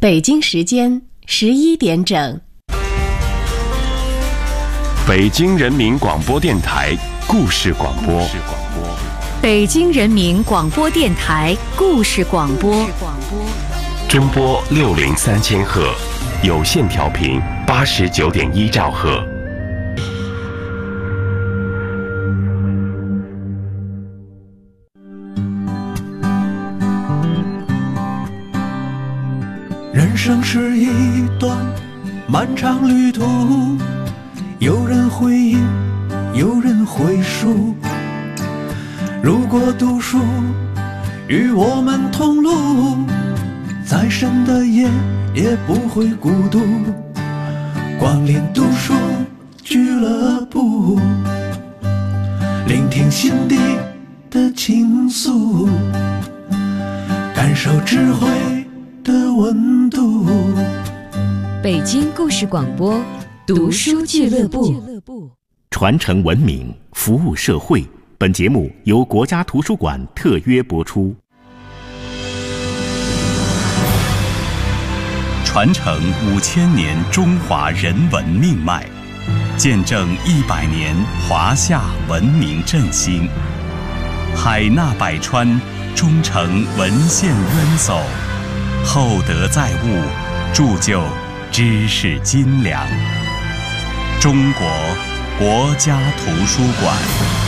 北京时间11点整。 北京人民广播电台故事广播。 北京人民广播电台故事广播。 中波603千赫，有线调频89.1兆赫。 人生是一段漫长旅途，有人回忆，有人回述。如果读书与我们同路，再深的夜也不会孤独。光临读书俱乐部，聆听心底的倾诉，感受智慧的温度。 北京故事广播读书俱乐部， 传承文明，服务社会。本节目由国家图书馆特约播出。 传承5000年中华人文命脉，见证100年华夏文明振兴。海纳百川，忠诚文献渊薮，厚德载物，铸就知识斤两。中国国家图书馆。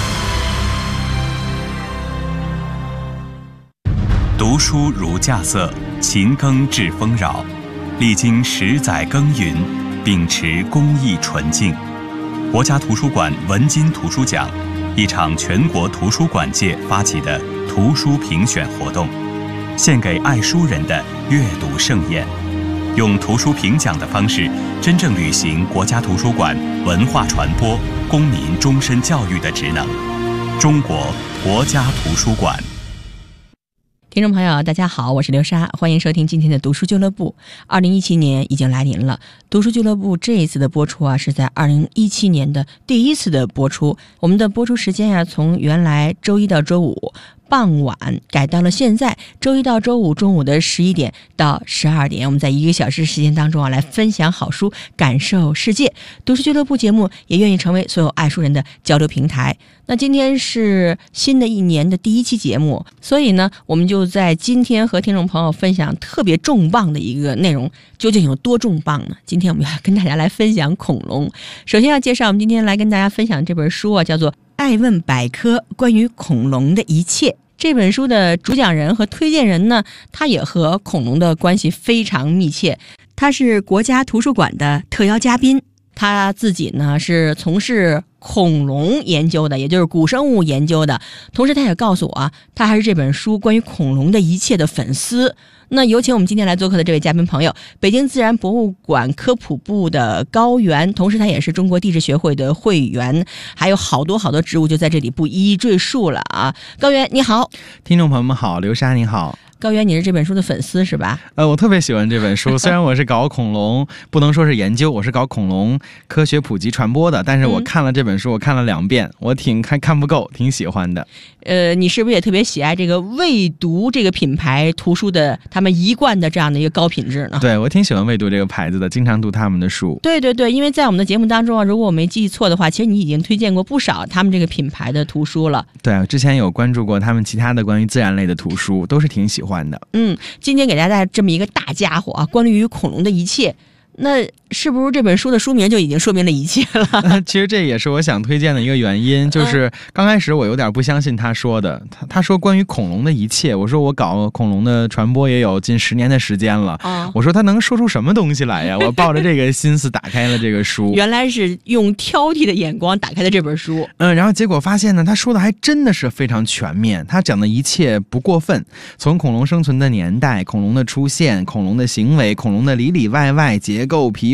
读书如稼穑，勤耕致丰饶。历经10载耕耘，秉持公益纯净，国家图书馆文津图书奖，一场全国图书馆界发起的图书评选活动，献给爱书人的阅读盛宴，用图书评奖的方式，真正履行国家图书馆文化传播、公民终身教育的职能。中国国家图书馆。 听众朋友大家好，我是刘莎，欢迎收听今天的读书俱乐部。2017年已经来临了，读书俱乐部这一次的播出啊，是在2017年的第一次的播出。我们的播出时间从原来周一到周五傍晚改到了现在周一到周五中午的11点到12点，我们在1个小时时间当中来分享好书，感受世界。读书俱乐部节目也愿意成为所有爱书人的交流平台。那今天是新的一年的第1期节目，所以呢，我们就在今天和听众朋友分享特别重磅的一个内容。究竟有多重磅呢？今天我们要跟大家来分享恐龙。首先要介绍我们今天来跟大家分享这本书叫做《爱问百科：关于恐龙的一切》。这本书的主讲人和推荐人呢，他也和恐龙的关系非常密切。他是国家图书馆的特邀嘉宾，他自己呢是从事恐龙研究的，也就是古生物研究的。同时他也告诉我他还是这本书关于恐龙的一切的粉丝。那有请我们今天来做客的这位嘉宾朋友，北京自然博物馆科普部的高原，同时他也是中国地质学会的会员，还有好多职务就在这里不一一赘述了啊。高原你好。 听众朋友们好，刘莎你好。 高原，你是这本书的粉丝是吧？ 我特别喜欢这本书，虽然我是搞恐龙，不能说是研究，我是搞恐龙科学普及传播的，但是我看了这本书，我看了2遍，我看不够，挺喜欢的。 你是不是也特别喜爱这个未读这个品牌图书的他们一贯的这样的一个高品质呢？ 对，我挺喜欢未读这个牌子的，经常读他们的书。 对，因为在我们的节目当中如果我没记错的话，其实你已经推荐过不少他们这个品牌的图书了。 对，我之前有关注过他们其他的关于自然类的图书，都是挺喜欢的。 今天给大家带这么一个大家伙关于恐龙的一切，那是不是这本书的书名就已经说明了一切了？ 其实这也是我想推荐的一个原因，就是刚开始我有点不相信他说的，他说关于恐龙的一切，我说我搞恐龙的传播也有近10年的时间了，我说他能说出什么东西来呀？我抱着这个心思打开了这个书， 原来是用挑剔的眼光打开的这本书。 然后结果发现呢，他说的还真的是非常全面，他讲的一切不过分，从恐龙生存的年代、恐龙的出现、恐龙的行为、恐龙的里里外外结构、皮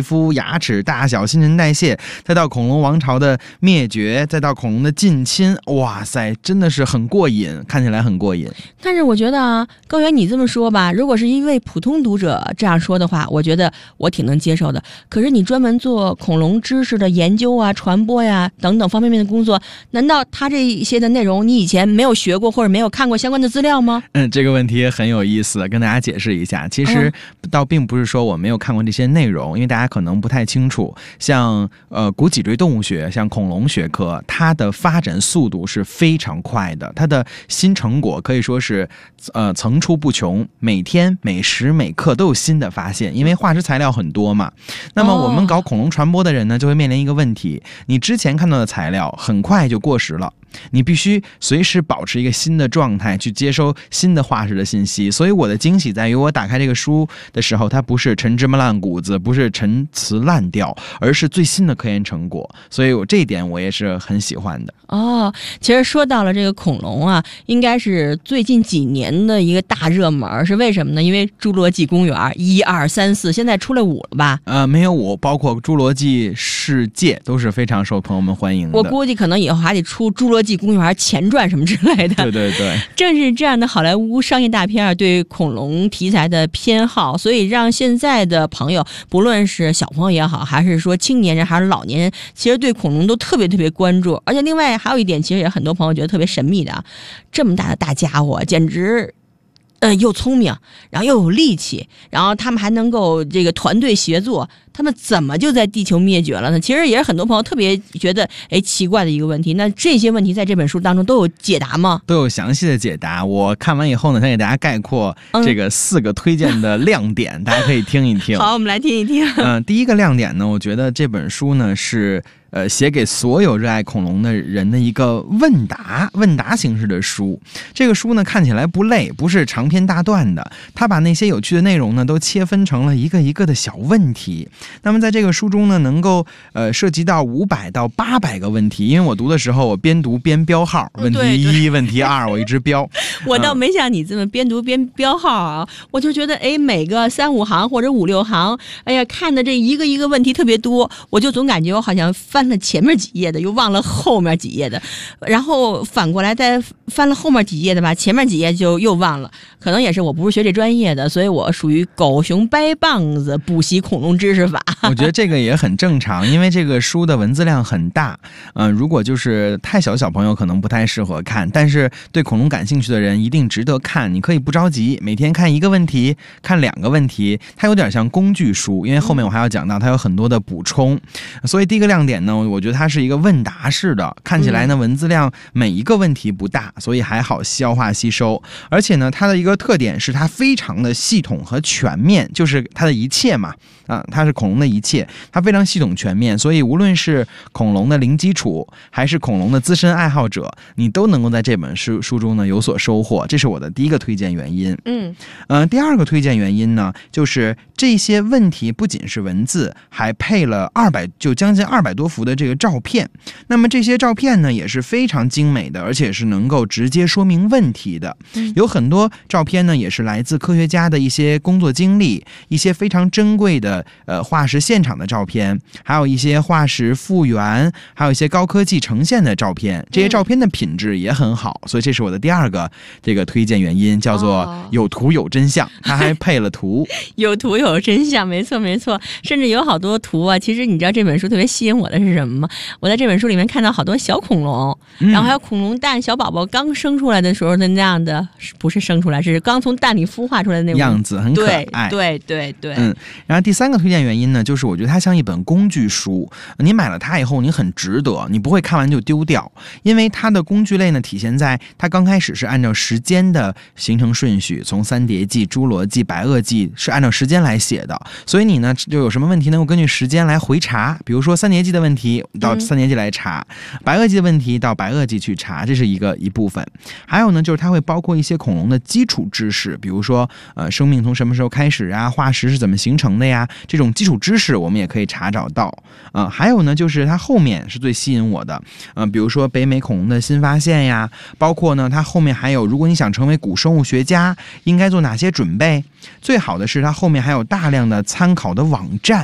肤、牙齿大小、新陈代谢，再到恐龙王朝的灭绝，再到恐龙的近亲，哇塞，真的是很过瘾，看起来很过瘾。 但是我觉得啊，高原你这么说吧，如果是一位普通读者这样说的话，我觉得我挺能接受的。可是你专门做恐龙知识的研究啊、传播呀等等方面的工作，难道他这一些的内容你以前没有学过或者没有看过相关的资料吗？ 这个问题很有意思，跟大家解释一下。其实倒并不是说我没有看过这些内容，因为大家可能不太清楚，像古脊椎动物学，像恐龙学科，它的发展速度是非常快的，它的新成果可以说是层出不穷，每天每时每刻都有新的发现，因为化石材料很多嘛。那么我们搞恐龙传播的人呢，就会面临一个问题，你之前看到的材料很快就过时了，你必须随时保持一个新的状态去接收新的化石的信息。所以我的惊喜在于，我打开这个书的时候，它不是陈芝麻烂谷子，不是陈词滥调，而是最新的科研成果，所以这一点我也是很喜欢的。 其实说到了这个恐龙啊，应该是最近几年的一个大热门，是为什么呢？因为侏罗纪公园1、2、3、4现在出来5了吧？ 没有5，包括侏罗纪世界都是非常受朋友们欢迎的。 我估计可能以后还得出侏罗纪公园前传什么之类的。 对对对， 正是这样的好莱坞商业大片对恐龙题材的偏好，所以让现在的朋友，不论是小朋友也好，还是说青年人还是老年人，其实对恐龙都特别特别关注。而且另外还有一点，其实也很多朋友觉得特别神秘的啊，这么大的大家伙，简直又聪明，然后又有力气，然后他们还能够这个团队协作，他们怎么就在地球灭绝了呢？其实也是很多朋友特别觉得奇怪的一个问题。那这些问题在这本书当中都有解答吗？ 都有详细的解答。我看完以后呢，想给大家概括这个4个推荐的亮点，大家可以听一听。 好，我们来听一听。 第一个亮点呢，我觉得这本书呢是写给所有热爱恐龙的人的一个问答形式的书。这个书呢看起来不累，不是长篇大段的，它把那些有趣的内容呢都切分成了一个一个的小问题。那么在这个书中呢，能够涉及到500到800个问题，因为我读的时候我边读边标号，问题1、问题2，我一直标。 我倒没像你这么边读边标号啊，我就觉得每个3、5行或者5、6行，看的这一个一个问题特别多，我就总感觉我好像翻了前面几页的，又忘了后面几页的，然后反过来再翻了后面几页的吧，前面几页就又忘了。可能也是我不是学这专业的，所以我属于狗熊掰棒子补习恐龙知识法。 我觉得这个也很正常，因为这个书的文字量很大，如果就是太小小朋友可能不太适合看，但是对恐龙感兴趣的人一定值得看。你可以不着急，每天看1个问题，看2个问题，它有点像工具书，因为后面我还要讲到它有很多的补充。所以第一个亮点呢，我觉得它是一个问答式的，看起来呢文字量每一个问题不大，所以还好消化吸收。而且呢，它的一个特点是它非常的系统和全面，就是它的一切嘛，它是恐龙的一切，它非常系统全面，所以无论是恐龙的零基础，还是恐龙的资深爱好者，你都能够在这本书中呢有所收获。这是我的第一个推荐原因。第二个推荐原因呢，就是这些问题不仅是文字，还配了将近200多幅的这个照片。那么这些照片呢也是非常精美的，而且是能够直接说明问题的。有很多照片呢也是来自科学家的一些工作经历，一些非常珍贵的化石现场的照片，还有一些化石复原，还有一些高科技呈现的照片。这些照片的品质也很好，所以这是我的第二个这个推荐原因，叫做有图有真相。它还配了图。 有图有真相，没错没错，甚至有好多图啊。其实你知道这本书特别吸引我的是什么吗？我在这本书里面看到好多小恐龙，然后还有恐龙蛋，小宝宝刚生出来的时候的那样的，不是生出来，是刚从蛋里孵化出来的那种样子，很可爱。 对。 然后第三个推荐原因呢，就是我觉得它像一本工具书，你买了它以后你很值得，你不会看完就丢掉，因为它的工具类呢体现在它刚开始是按照时间的形成顺序，从三叠纪、侏罗纪、白垩纪是按照时间来写的，所以你呢就有什么问题能够根据时间来回查，比如说三叠纪的问题到三叠纪来查，白垩纪的问题到白垩纪去查，这是一部分。还有呢，就是它会包括一些恐龙的基础知识，比如说生命从什么时候开始啊，化石是怎么形成的呀，这种基础知识我们也可以查找到。还有呢，就是它后面是最吸引我的，比如说北美恐龙的新发现呀，包括呢它后面还有如果你想成为古生物学家应该做哪些准备。最好的是它后面还有大量的参考的网站，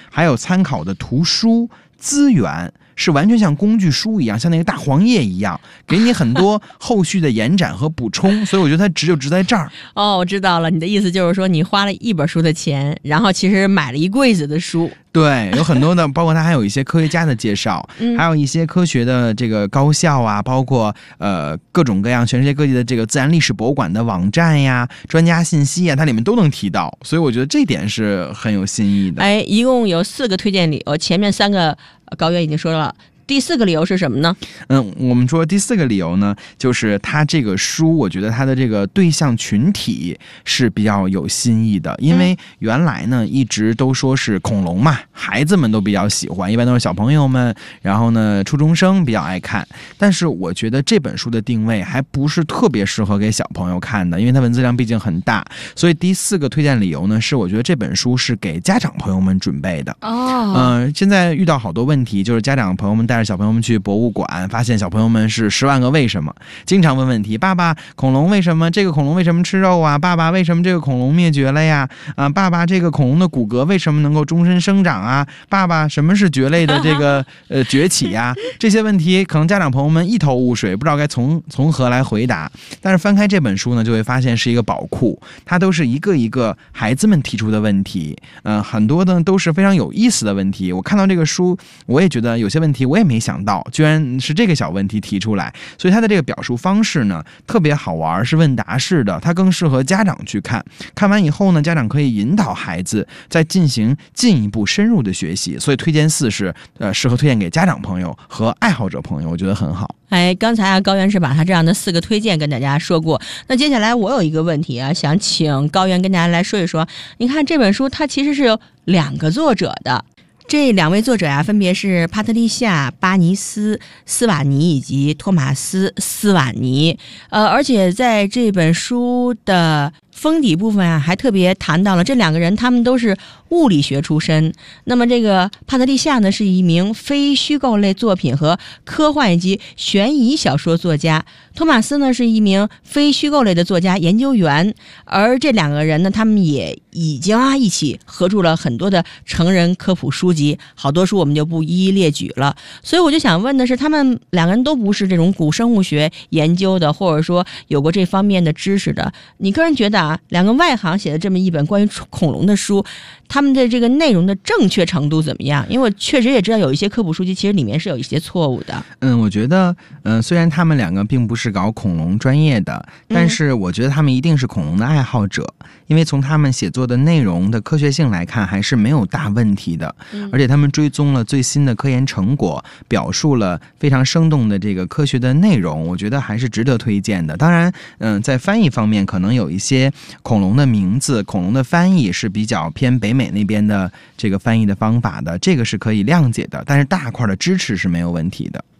还有参考的图书资源。是完全像工具书一样，像那个大黄页一样，给你很多后续的延展和补充，所以我觉得它值就值在这儿。 哦，我知道了，你的意思就是说你花了一本书的钱，然后其实买了一柜子的书。 对，有很多的，包括它还有一些科学家的介绍，还有一些科学的这个高校啊，包括各种各样全世界各地的这个自然历史博物馆的网站呀、专家信息呀，它里面都能提到，所以我觉得这点是很有新意的。 哎，一共有4个推荐理由，前面3个高原已经说了。第4个理由是什么呢？ 我们说第4个理由呢，就是它这个书，我觉得它的这个对象群体是比较有新意的，因为原来呢一直都说是恐龙嘛，孩子们都比较喜欢，一般都是小朋友们，然后呢初中生比较爱看，但是我觉得这本书的定位还不是特别适合给小朋友看的，因为它文字量毕竟很大，所以第4个推荐理由呢，是我觉得这本书是给家长朋友们准备的。现在遇到好多问题，就是家长朋友们带着小朋友们去博物馆，发现小朋友们是10万个为什么，经常问问题，爸爸，恐龙为什么这个恐龙为什么吃肉啊？爸爸，为什么这个恐龙灭绝了呀？爸爸，这个恐龙的骨骼为什么能够终身生长啊？爸爸，什么是蕨类的这个崛起呀？这些问题可能家长朋友们一头雾水，不知道该从何来回答。但是翻开这本书呢，就会发现是一个宝库，它都是一个一个孩子们提出的问题，很多的都是非常有意思的问题。我看到这个书，我也觉得有些问题我也没想到，居然是这个小问题提出来，所以它的这个表述方式呢特别好玩，是问答式的，它更适合家长去看。看完以后呢，家长可以引导孩子再进行进一步深入的学习，所以推荐4是适合推荐给家长朋友和爱好者朋友，我觉得很好。 哎，刚才高原是把他这样的4个推荐跟大家说过，那接下来我有一个问题啊，想请高原跟大家来说一说。你看这本书它其实是有2个作者的，这2位作者啊，分别是帕特丽夏·巴尼斯·斯瓦尼以及托马斯·斯瓦尼。而且在这本书的封底部分啊，还特别谈到了这2个人，他们都是物理学出身。那么这个帕特丽夏呢，是一名非虚构类作品和科幻以及悬疑小说作家，托马斯呢是一名非虚构类的作家研究员。而这2个人呢，他们也已经一起合著了很多的成人科普书籍，好多书我们就不一一列举了。所以我就想问的是，他们2个人都不是这种古生物学研究的，或者说有过这方面的知识的，你个人觉得2个外行写的这么一本关于恐龙的书，他们的这个内容的正确程度怎么样？因为我确实也知道有一些科普书籍其实里面是有一些错误的。 我觉得虽然他们2个并不是搞恐龙专业的，但是我觉得他们一定是恐龙的爱好者，因为从他们写作的内容的科学性来看还是没有大问题的，而且他们追踪了最新的科研成果，表述了非常生动的这个科学的内容，我觉得还是值得推荐的。当然在翻译方面可能有一些恐龙的名字，恐龙的翻译是比较偏北美那边的这个翻译的方法的，这个是可以谅解的，但是大块的支持是没有问题的。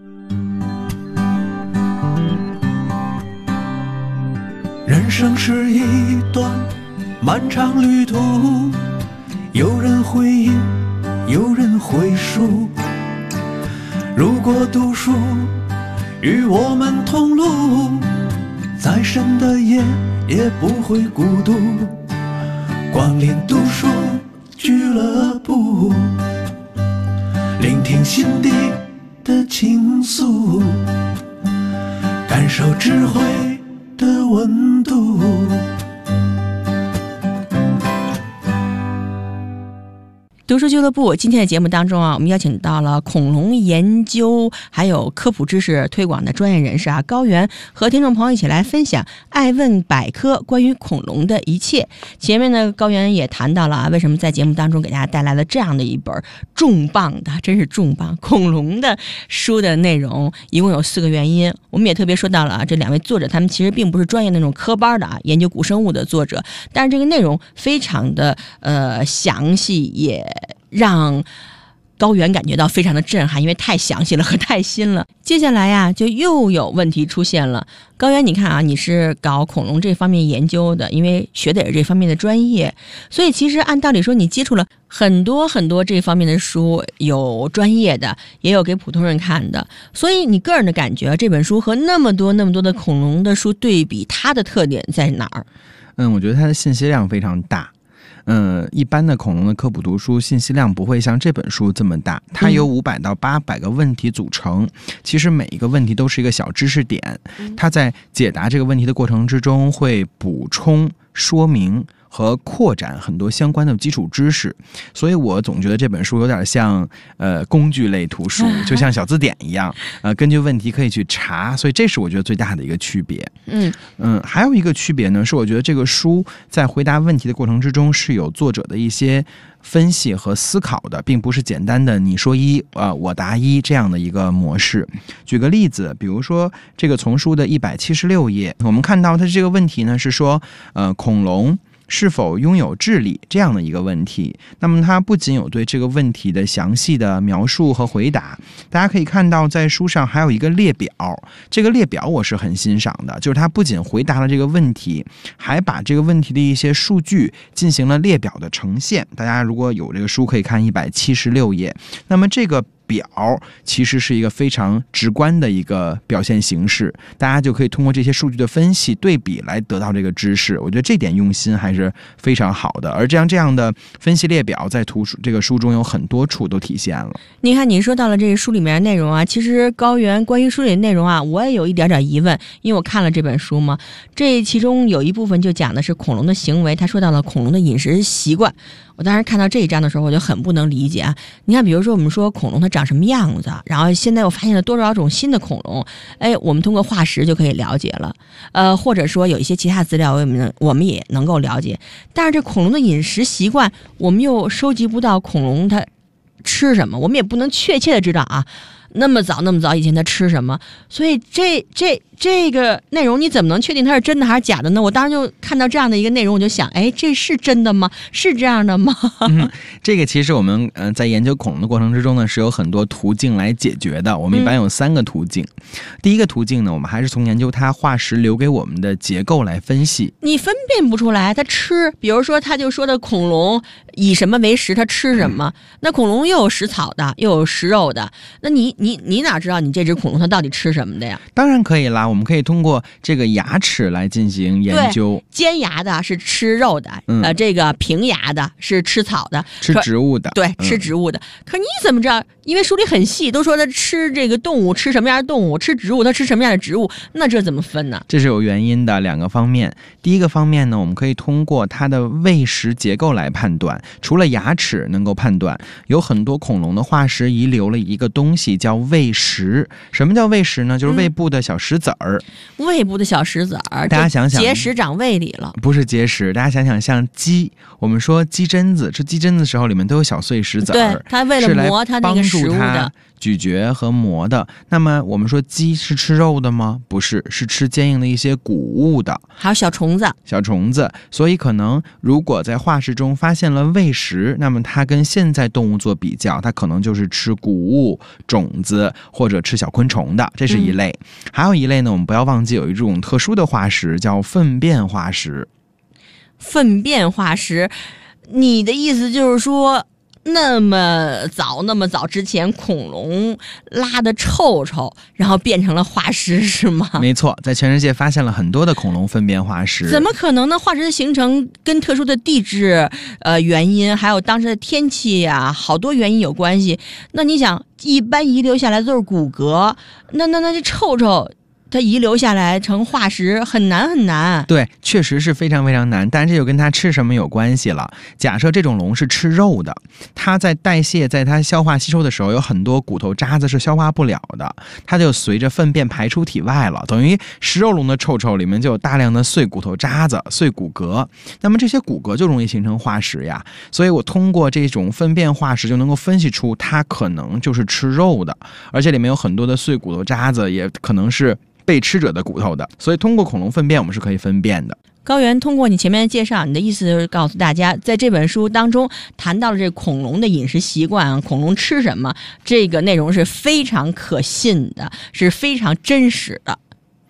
人生是一段漫长旅途，有人回应，有人回述。如果读书与我们同路，再深的夜也不会孤独。光临读书俱乐部，聆听心底的倾诉，感受智慧的温度。 读书俱乐部今天的节目当中啊，我们邀请到了恐龙研究还有科普知识推广的专业人士啊，高原和听众朋友一起来分享爱问百科关于恐龙的一切。前面呢，高原也谈到了啊，为什么在节目当中给大家带来了这样的一本重磅的，真是重磅恐龙的书的内容，一共有4个原因。我们也特别说到了啊，这2位作者他们其实并不是专业那种科班的啊，研究古生物的作者，但是这个内容非常的详细，也让高原感觉到非常的震撼，因为太详细了和太新了。接下来呀，就又有问题出现了。高原，你看啊，你是搞恐龙这方面研究的，因为学的也是这方面的专业，所以其实按道理说，你接触了很多很多这方面的书，有专业的，也有给普通人看的。所以你个人的感觉，这本书和那么多的恐龙的书对比，它的特点在哪儿？ 我觉得它的信息量非常大。 一般的恐龙的科普读书信息量不会像这本书这么大，它由500到800个问题组成，其实每一个问题都是一个小知识点，它在解答这个问题的过程之中会补充说明和扩展很多相关的基础知识，所以我总觉得这本书有点像工具类图书，就像小字典一样，根据问题可以去查，所以这是我觉得最大的一个区别。还有一个区别呢，是我觉得这个书在回答问题的过程之中是有作者的一些分析和思考的，并不是简单的你说一我答一这样的一个模式。举个例子，比如说这个丛书的176页，我们看到它这个问题呢是说恐龙是否拥有智力这样的一个问题，那么它不仅有对这个问题的详细的描述和回答，大家可以看到在书上还有一个列表，这个列表我是很欣赏的，就是它不仅回答了这个问题，还把这个问题的一些数据进行了列表的呈现。大家如果有这个书可以看176页，那么这个表其实是一个非常直观的一个表现形式，大家就可以通过这些数据的分析对比来得到这个知识，我觉得这点用心还是非常好的。而这样的分析列表在这个书中有很多处都体现了。 你看你说到了这个书里面的内容啊，其实高原关于书里的内容啊，我也有一点疑问，因为我看了这本书嘛，这其中有一部分就讲的是恐龙的行为，他说到了恐龙的饮食习惯。我当时看到这一章的时候，我就很不能理解啊！你看，比如说我们说恐龙它长什么样子，然后现在又发现了多少种新的恐龙，我们通过化石就可以了解了，或者说有一些其他资料我们也能够了解，但是这恐龙的饮食习惯，我们又收集不到恐龙它吃什么，我们也不能确切的知道啊，那么早以前它吃什么，所以这个内容你怎么能确定它是真的还是假的呢？我当时就看到这样的一个内容，我就想，这是真的吗？是这样的吗？ 这个其实我们在研究恐龙的过程之中呢，是有很多途径来解决的。我们一般有3个途径。第一个途径呢，我们还是从研究它化石留给我们的结构来分析。 你分辨不出来它吃，比如说他就说的恐龙以什么为食，它吃什么？那恐龙又有食草的，又有食肉的，那你哪知道你这只恐龙它到底吃什么的呀？ 当然可以啦，我们可以通过这个牙齿来进行研究。 尖牙的是吃肉的，这个平牙的是吃草的， 吃植物的。 对，吃植物的。可你怎么知道？因为书里很细，都说它吃这个动物吃什么样的动物，吃植物它吃什么样的植物，那这怎么分呢？ 这是有原因的，2个方面。第一个方面呢，我们可以通过它的喂食结构来判断，除了牙齿能够判断，有很多恐龙的化石遗留了一个东西叫胃石。什么叫胃石呢？就是胃部的小石子儿。 胃部的小石子儿， 大家想想， 结石长胃里了。 不是结石，大家想想，像鸡，我们说鸡胗子，吃鸡胗子的时候里面都有小碎石子儿， 对，它为了磨它那个食物的。 咀嚼和磨的。那么我们说鸡是吃肉的吗？不是，是吃坚硬的一些谷物的， 还有小虫子。 所以可能如果在化石中发现了胃石，那么它跟现在动物做比较，它可能就是吃谷物、种子或者吃小昆虫的，这是一类。还有一类呢，我们不要忘记有一种特殊的化石叫粪便化石。 粪便化石，你的意思就是说那么早之前恐龙拉的臭然后变成了化石是吗？ 没错，在全世界发现了很多的恐龙粪便化石。 怎么可能呢？化石的形成跟特殊的地质原因，还有当时的天气啊，好多原因有关系。那你想，一般遗留下来的都是骨骼，那这臭它遗留下来成化石很难。 对，确实是非常非常难，但是这就跟它吃什么有关系了。假设这种龙是吃肉的，它在代谢，在它消化吸收的时候，有很多骨头渣子是消化不了的，它就随着粪便排出体外了，等于食肉龙的臭里面就有大量的碎骨头渣子、碎骨骼，那么这些骨骼就容易形成化石呀。所以我通过这种粪便化石就能够分析出它可能就是吃肉的，而且里面有很多的碎骨头渣子，也可能是被吃者的骨头的，所以通过恐龙粪便我们是可以分辨的。 高原，通过你前面的介绍，你的意思就是告诉大家，在这本书当中谈到了这恐龙的饮食习惯，恐龙吃什么，这个内容是非常可信的，是非常真实的。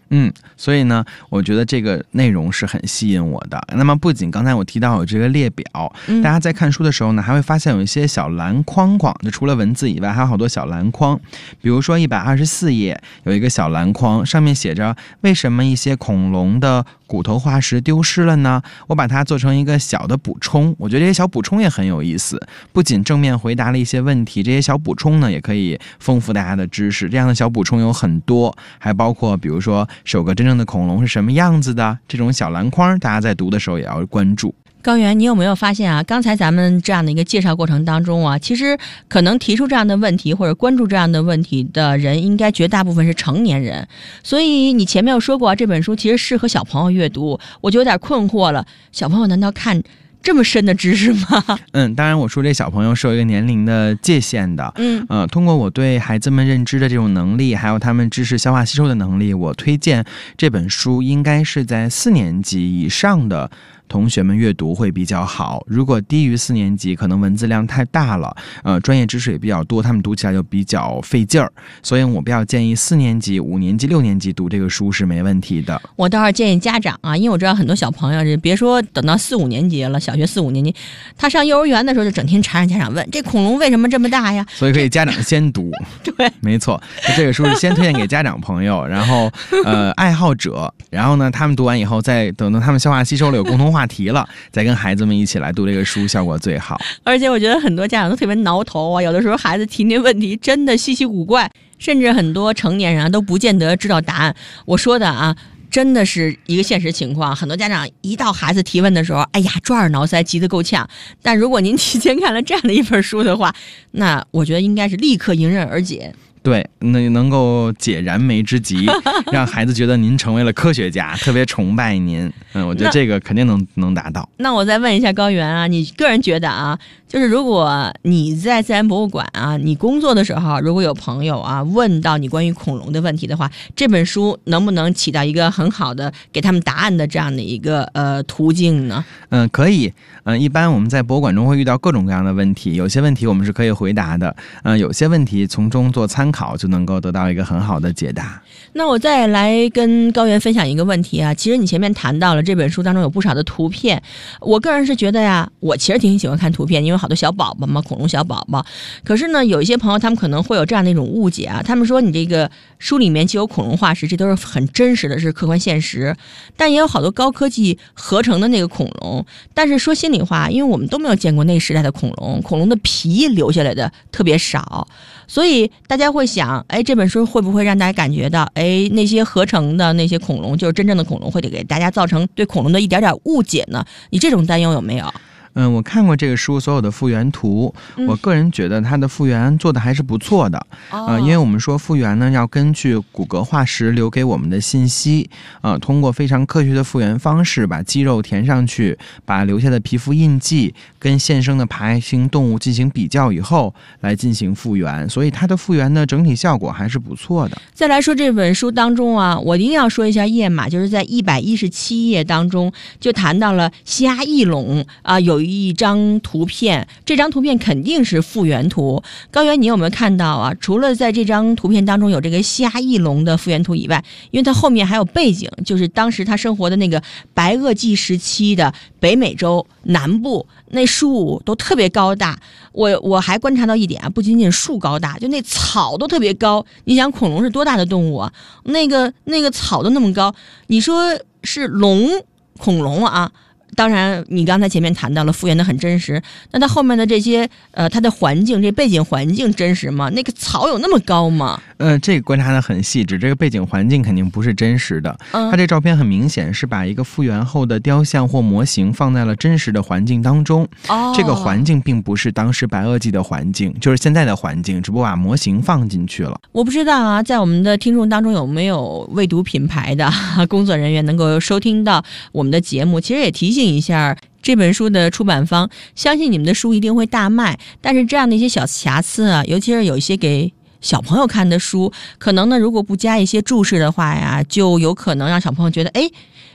所以呢，我觉得这个内容是很吸引我的。那么不仅刚才我提到有这个列表，大家在看书的时候呢，还会发现有一些小篮框框，就除了文字以外，还有好多小篮框。比如说124页有一个小篮框，上面写着为什么一些恐龙的骨头化石丢失了呢？我把它做成一个小的补充，我觉得这些小补充也很有意思，不仅正面回答了一些问题，这些小补充呢也可以丰富大家的知识。这样的小补充有很多，还包括比如说首个真正的恐龙是什么样子的，这种小篮筐大家在读的时候也要关注。 高原，你有没有发现啊？刚才咱们这样的一个介绍过程当中啊，其实可能提出这样的问题或者关注这样的问题的人，应该绝大部分是成年人。所以你前面有说过，这本书其实适合小朋友阅读，我就有点困惑了。小朋友难道看这么深的知识吗？ 当然我说这小朋友是有一个年龄的界限的。通过我对孩子们认知的这种能力，还有他们知识消化吸收的能力，我推荐这本书应该是在4年级以上的同学们阅读会比较好。如果低于4年级，可能文字量太大了，专业知识也比较多，他们读起来就比较费劲儿。所以我比较建议4年级、5年级、6年级读这个书是没问题的。 我倒是建议家长啊，因为我知道很多小朋友，别说等到4、5年级了，小学4、5年级，他上幼儿园的时候就整天缠着家长问，这恐龙为什么这么大呀？ 所以可以家长先读。 对， 没错，这个书是先推荐给家长朋友，然后爱好者，然后呢他们读完以后，再等到他们消化吸收了有共同话题了，再跟孩子们一起来读这个书，效果最好。 而且我觉得很多家长都特别挠头啊，有的时候孩子提那问题真的稀奇古怪，甚至很多成年人啊都不见得知道答案。我说的啊，真的是一个现实情况。很多家长一到孩子提问的时候，哎呀抓耳挠腮，急得够呛。但如果您提前看了这样的一本书的话，那我觉得应该是立刻迎刃而解。 对，能够解燃眉之急，让孩子觉得您成为了科学家，特别崇拜您。我觉得这个肯定能达到。 那我再问一下高原啊，你个人觉得啊，就是如果你在自然博物馆啊，你工作的时候，如果有朋友啊问到你关于恐龙的问题的话，这本书能不能起到一个很好的给他们答案的这样的一个途径呢？ 可以。一般我们在博物馆中会遇到各种各样的问题，有些问题我们是可以回答的，有些问题从中做参考就能够得到一个很好的解答。 那我再来跟高原分享一个问题啊，其实你前面谈到了这本书当中有不少的图片，我个人是觉得呀，我其实挺喜欢看图片，因为好多小宝宝嘛，恐龙小宝宝。可是呢，有一些朋友他们可能会有这样的一种误解啊，他们说你这个书里面既有恐龙化石，这都是很真实的，是客观现实，但也有好多高科技合成的那个恐龙。但是说心里话，因为我们都没有见过那个时代的恐龙，恐龙的皮留下来的特别少，所以大家会想，哎，这本书会不会让大家感觉到，哎，那些合成的那些恐龙就是真正的恐龙，会给大家造成对恐龙的一点点误解呢？你这种担忧有没有？ 我看过这个书所有的复原图，我个人觉得它的复原做的还是不错的。因为我们说复原呢，要根据骨骼化石留给我们的信息，通过非常科学的复原方式，把肌肉填上去，把留下的皮肤印记跟现生的爬行动物进行比较以后，来进行复原，所以它的复原的整体效果还是不错的。 再来说这本书当中啊，我一定要说一下页码，就是在117页当中就谈到了虾翼龙啊，有一张图片，这张图片肯定是复原图。高原，你有没有看到啊？除了在这张图片当中有这个虾翼龙的复原图以外，因为它后面还有背景，就是当时它生活的那个白垩纪时期的北美洲南部，那树都特别高大。我还观察到一点啊，不仅仅树高大，就那草都特别高。你想恐龙是多大的动物啊？那个草都那么高，你说是恐龙啊？当然你刚才前面谈到了复原的很真实，那它后面的这些它的环境，这背景环境真实吗？那个草有那么高吗？ 这个观察的很细致，这个背景环境肯定不是真实的。它这照片很明显是把一个复原后的雕像或模型放在了真实的环境当中。这个环境并不是当时白垩纪的环境，就是现在的环境，只不过把模型放进去了。 我不知道啊，在我们的听众当中有没有未读品牌的工作人员能够收听到我们的节目，其实也提醒一下这本书的出版方，相信你们的书一定会大卖，但是这样的一些小瑕疵啊，尤其是有一些给小朋友看的书，可能呢如果不加一些注释的话呀，就有可能让小朋友觉得，哎，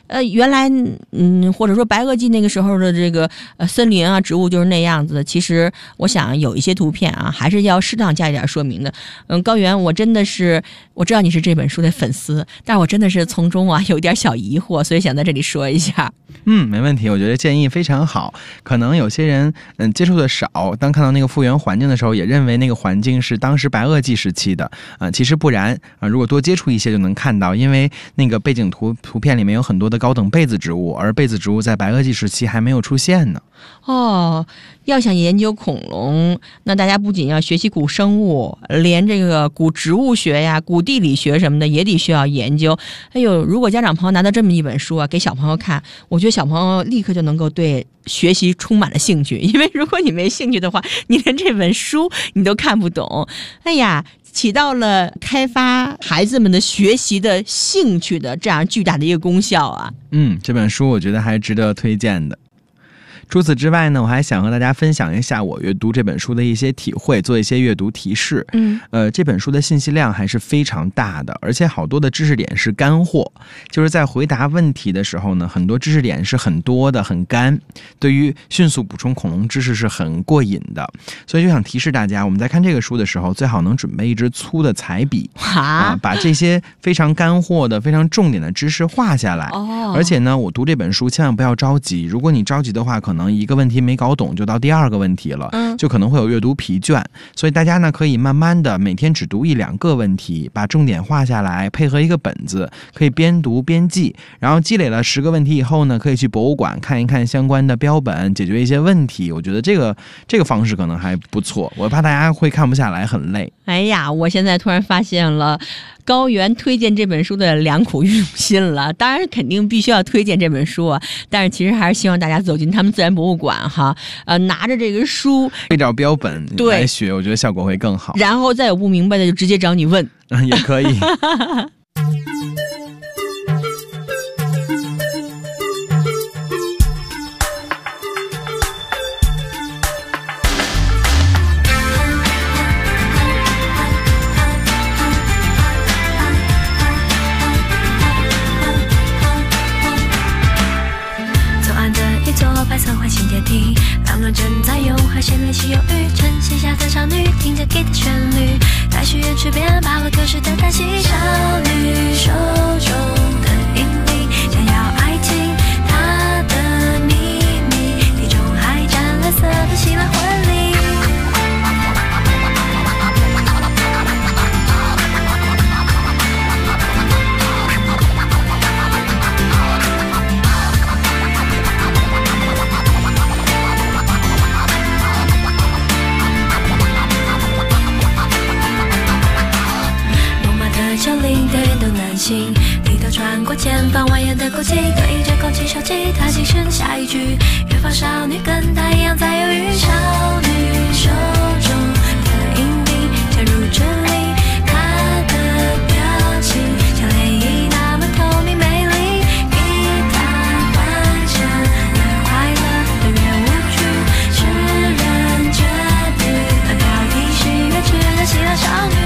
原来或者说白垩纪那个时候的这个森林啊植物就是那样子的。其实我想有一些图片啊还是要适当加一点说明的。高原，我真的是我知道你是这本书的粉丝，但我真的是从中啊有点小疑惑，所以想在这里说一下。 没问题，我觉得建议非常好。可能有些人接触的少，当看到那个复原环境的时候，也认为那个环境是当时白垩纪时期的其实不然如果多接触一些就能看到，因为那个背景图片里面有很多的高等被子植物，而被子植物在白垩纪时期还没有出现呢。 要想研究恐龙，那大家不仅要学习古生物，连这个古植物学呀、古地理学什么的也得需要研究。如果家长朋友拿到这么一本书啊，给小朋友看，我觉得小朋友立刻就能够对学习充满了兴趣。因为如果你没兴趣的话，你连这本书你都看不懂。起到了开发孩子们的学习的兴趣的这样巨大的一个功效啊。 这本书我觉得还值得推荐的。除此之外呢，我还想和大家分享一下我阅读这本书的一些体会，做一些阅读提示。这本书的信息量还是非常大的，而且好多的知识点是干货，就是在回答问题的时候呢，很多知识点是很多的，很干，对于迅速补充恐龙知识是很过瘾的。所以就想提示大家，我们在看这个书的时候，最好能准备一支粗的彩笔把这些非常干货的、非常重点的知识画下来。而且呢，我读这本书千万不要着急，如果你着急的话，可能一个问题没搞懂就到第二个问题了，就可能会有阅读疲倦。所以大家呢可以慢慢的每天只读1-2个问题，把重点画下来，配合一个本子，可以边读边记，然后积累了10个问题以后呢，可以去博物馆看一看相关的标本，解决一些问题。我觉得这个方式可能还不错，我怕大家会看不下来，很累。 我现在突然发现了高原推荐这本书的良苦用心了。当然肯定必须要推荐这本书啊，但是其实还是希望大家走进他们自然博物馆拿着这个书对照标本来学，我觉得效果会更好。 然后再有不明白的就直接找你问也可以。 白色环形阶梯，浪人正在用海鲜练习游鱼，晨曦下的少女听着吉他旋律，在许愿池边把握丢失的叹息。少女手中的引力，想要爱情，她的秘密，地中海湛蓝色的希腊婚礼。丘陵的运动男性，低头穿过前方蜿蜒的古迹，对着空气手机，他轻声下一句：远方少女跟他一样在犹豫。少女手中的引力加入这里，她的表情像涟漪那么透明美丽，给她完成了快乐的圆舞曲，是人决定那标题是月之的希腊少女。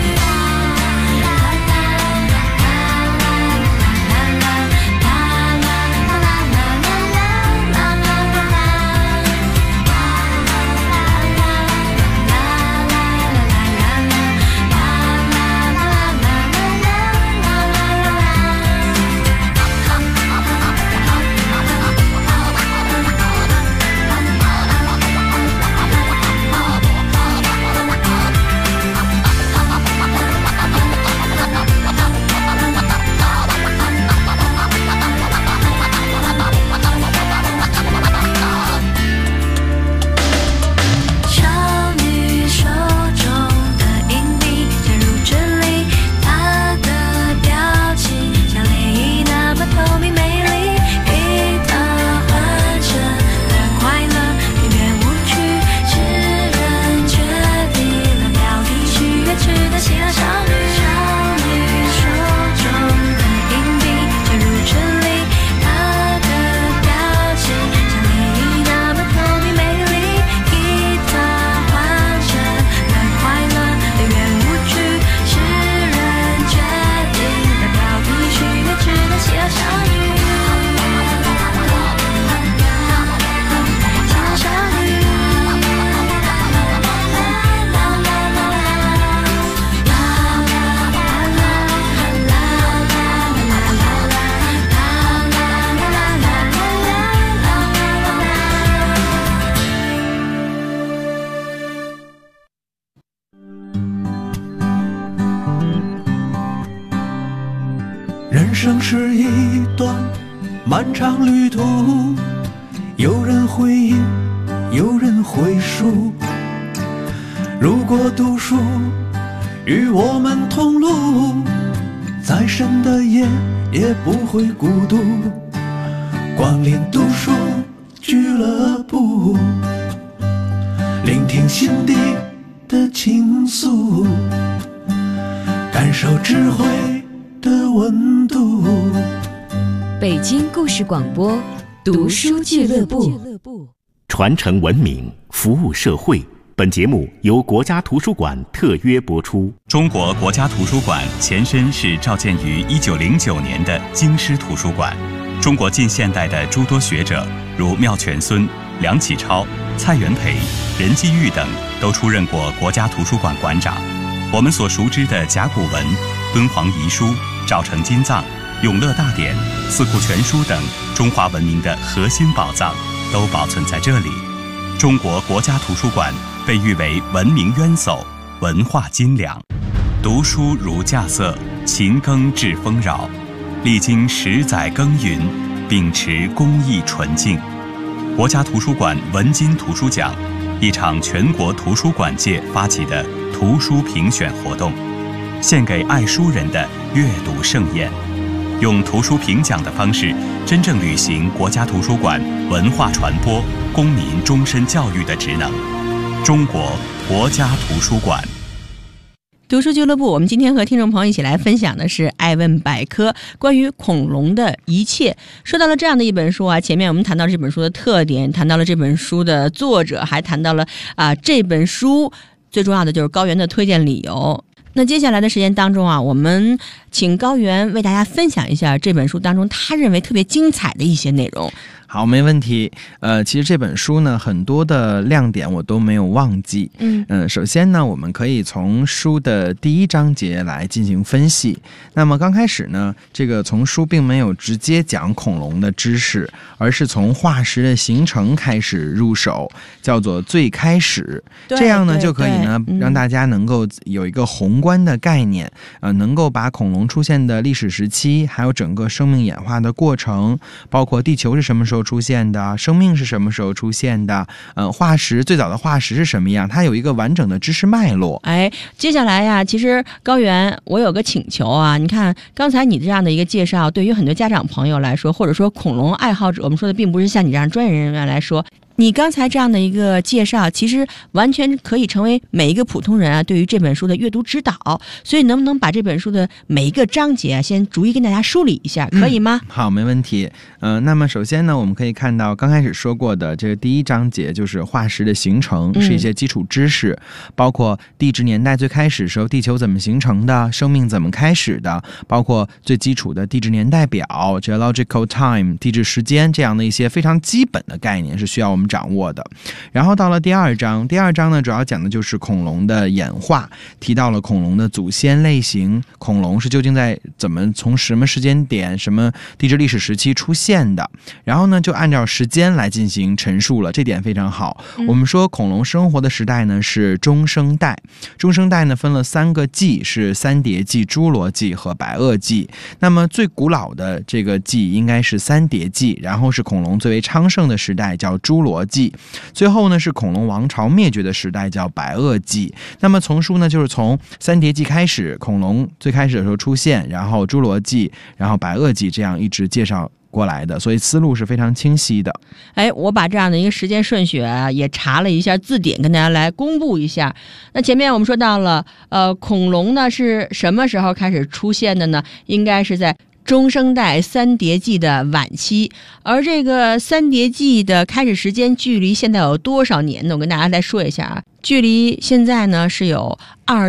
生是一段漫长旅途，有人回应，有人回述。如果读书与我们同路，再深的夜也不会孤独。光临读书俱乐部，聆听心底的倾诉，感受智慧的温度。 北京故事广播读书俱乐部， 传承文明，服务社会。本节目由国家图书馆特约播出。 中国国家图书馆前身是召建于1909年的京师图书馆。中国近现代的诸多学者，如妙泉孙、梁启超、蔡元培、任继玉等，都出任过国家图书馆馆长。我们所熟知的甲骨文、敦煌遗书、赵城金藏、永乐大典、四库全书等中华文明的核心宝藏，都保存在这里。中国国家图书馆被誉为文明渊薮、文化金粮。读书如稼穑，勤耕致丰饶。历经10载耕耘，秉持公益纯净。国家图书馆文津图书奖，一场全国图书馆界发起的图书评选活动，献给爱书人的阅读盛宴。用图书评奖的方式，真正履行国家图书馆文化传播、公民终身教育的职能。中国国家图书馆读书俱乐部，我们今天和听众朋友一起来分享的是爱问百科关于恐龙的一切。说到了这样的一本书啊，前面我们谈到了这本书的特点，谈到了这本书的作者，还谈到了这本书最重要的就是高原的推荐理由。那接下来的时间当中啊，我们请高原为大家分享一下这本书当中他认为特别精彩的一些内容。 好，没问题。其实这本书呢，很多的亮点我都没有忘记。首先呢，我们可以从书的第1章节来进行分析。那么刚开始呢，这个从书并没有直接讲恐龙的知识，而是从化石的形成开始入手，叫做最开始。这样呢，就可以呢让大家能够有一个宏观的概念，能够把恐龙出现的历史时期，还有整个生命演化的过程，包括地球是什么时候出现的，生命是什么时候出现的，化石最早的化石是什么样，它有一个完整的知识脉络。 接下来呀，其实高原，我有个请求啊，你看刚才你这样的一个介绍，对于很多家长朋友来说，或者说恐龙爱好者，我们说的并不是像你这样专业人员来说，你刚才这样的一个介绍，其实完全可以成为每一个普通人啊对于这本书的阅读指导。所以能不能把这本书的每一个章节啊，先逐一跟大家梳理一下，可以吗？ 好，没问题。那么首先呢，我们可以看到刚开始说过的这个第1章节，就是化石的形成，是一些基础知识，包括地质年代最开始时候地球怎么形成的，生命怎么开始的，包括最基础的地质年代表 geological time 地质时间，这样的一些非常基本的概念是需要我们掌握的。然后到了第2章，第2章呢主要讲的就是恐龙的演化，提到了恐龙的祖先类型，恐龙是究竟在怎么从什么时间点、什么地质历史时期出现的，然后呢就按照时间来进行陈述了，这点非常好。我们说恐龙生活的时代呢是中生代，中生代呢分了3个纪，是三叠纪、侏罗纪和白垩纪。那么最古老的这个纪应该是三叠纪，然后是恐龙最为昌盛的时代叫侏罗纪，最后呢是恐龙王朝灭绝的时代叫白垩纪。那么丛书呢就是从三叠纪开始，恐龙最开始的时候出现，然后侏罗纪，然后白垩纪，这样一直介绍过来的，所以思路是非常清晰的。 我把这样的一个时间顺序也查了一下字典，跟大家来公布一下。那前面我们说到了恐龙呢是什么时候开始出现的呢？应该是在中生代三叠纪的晚期。而这个三叠纪的开始时间距离现在有多少年呢？我跟大家来说一下啊，距离现在呢是有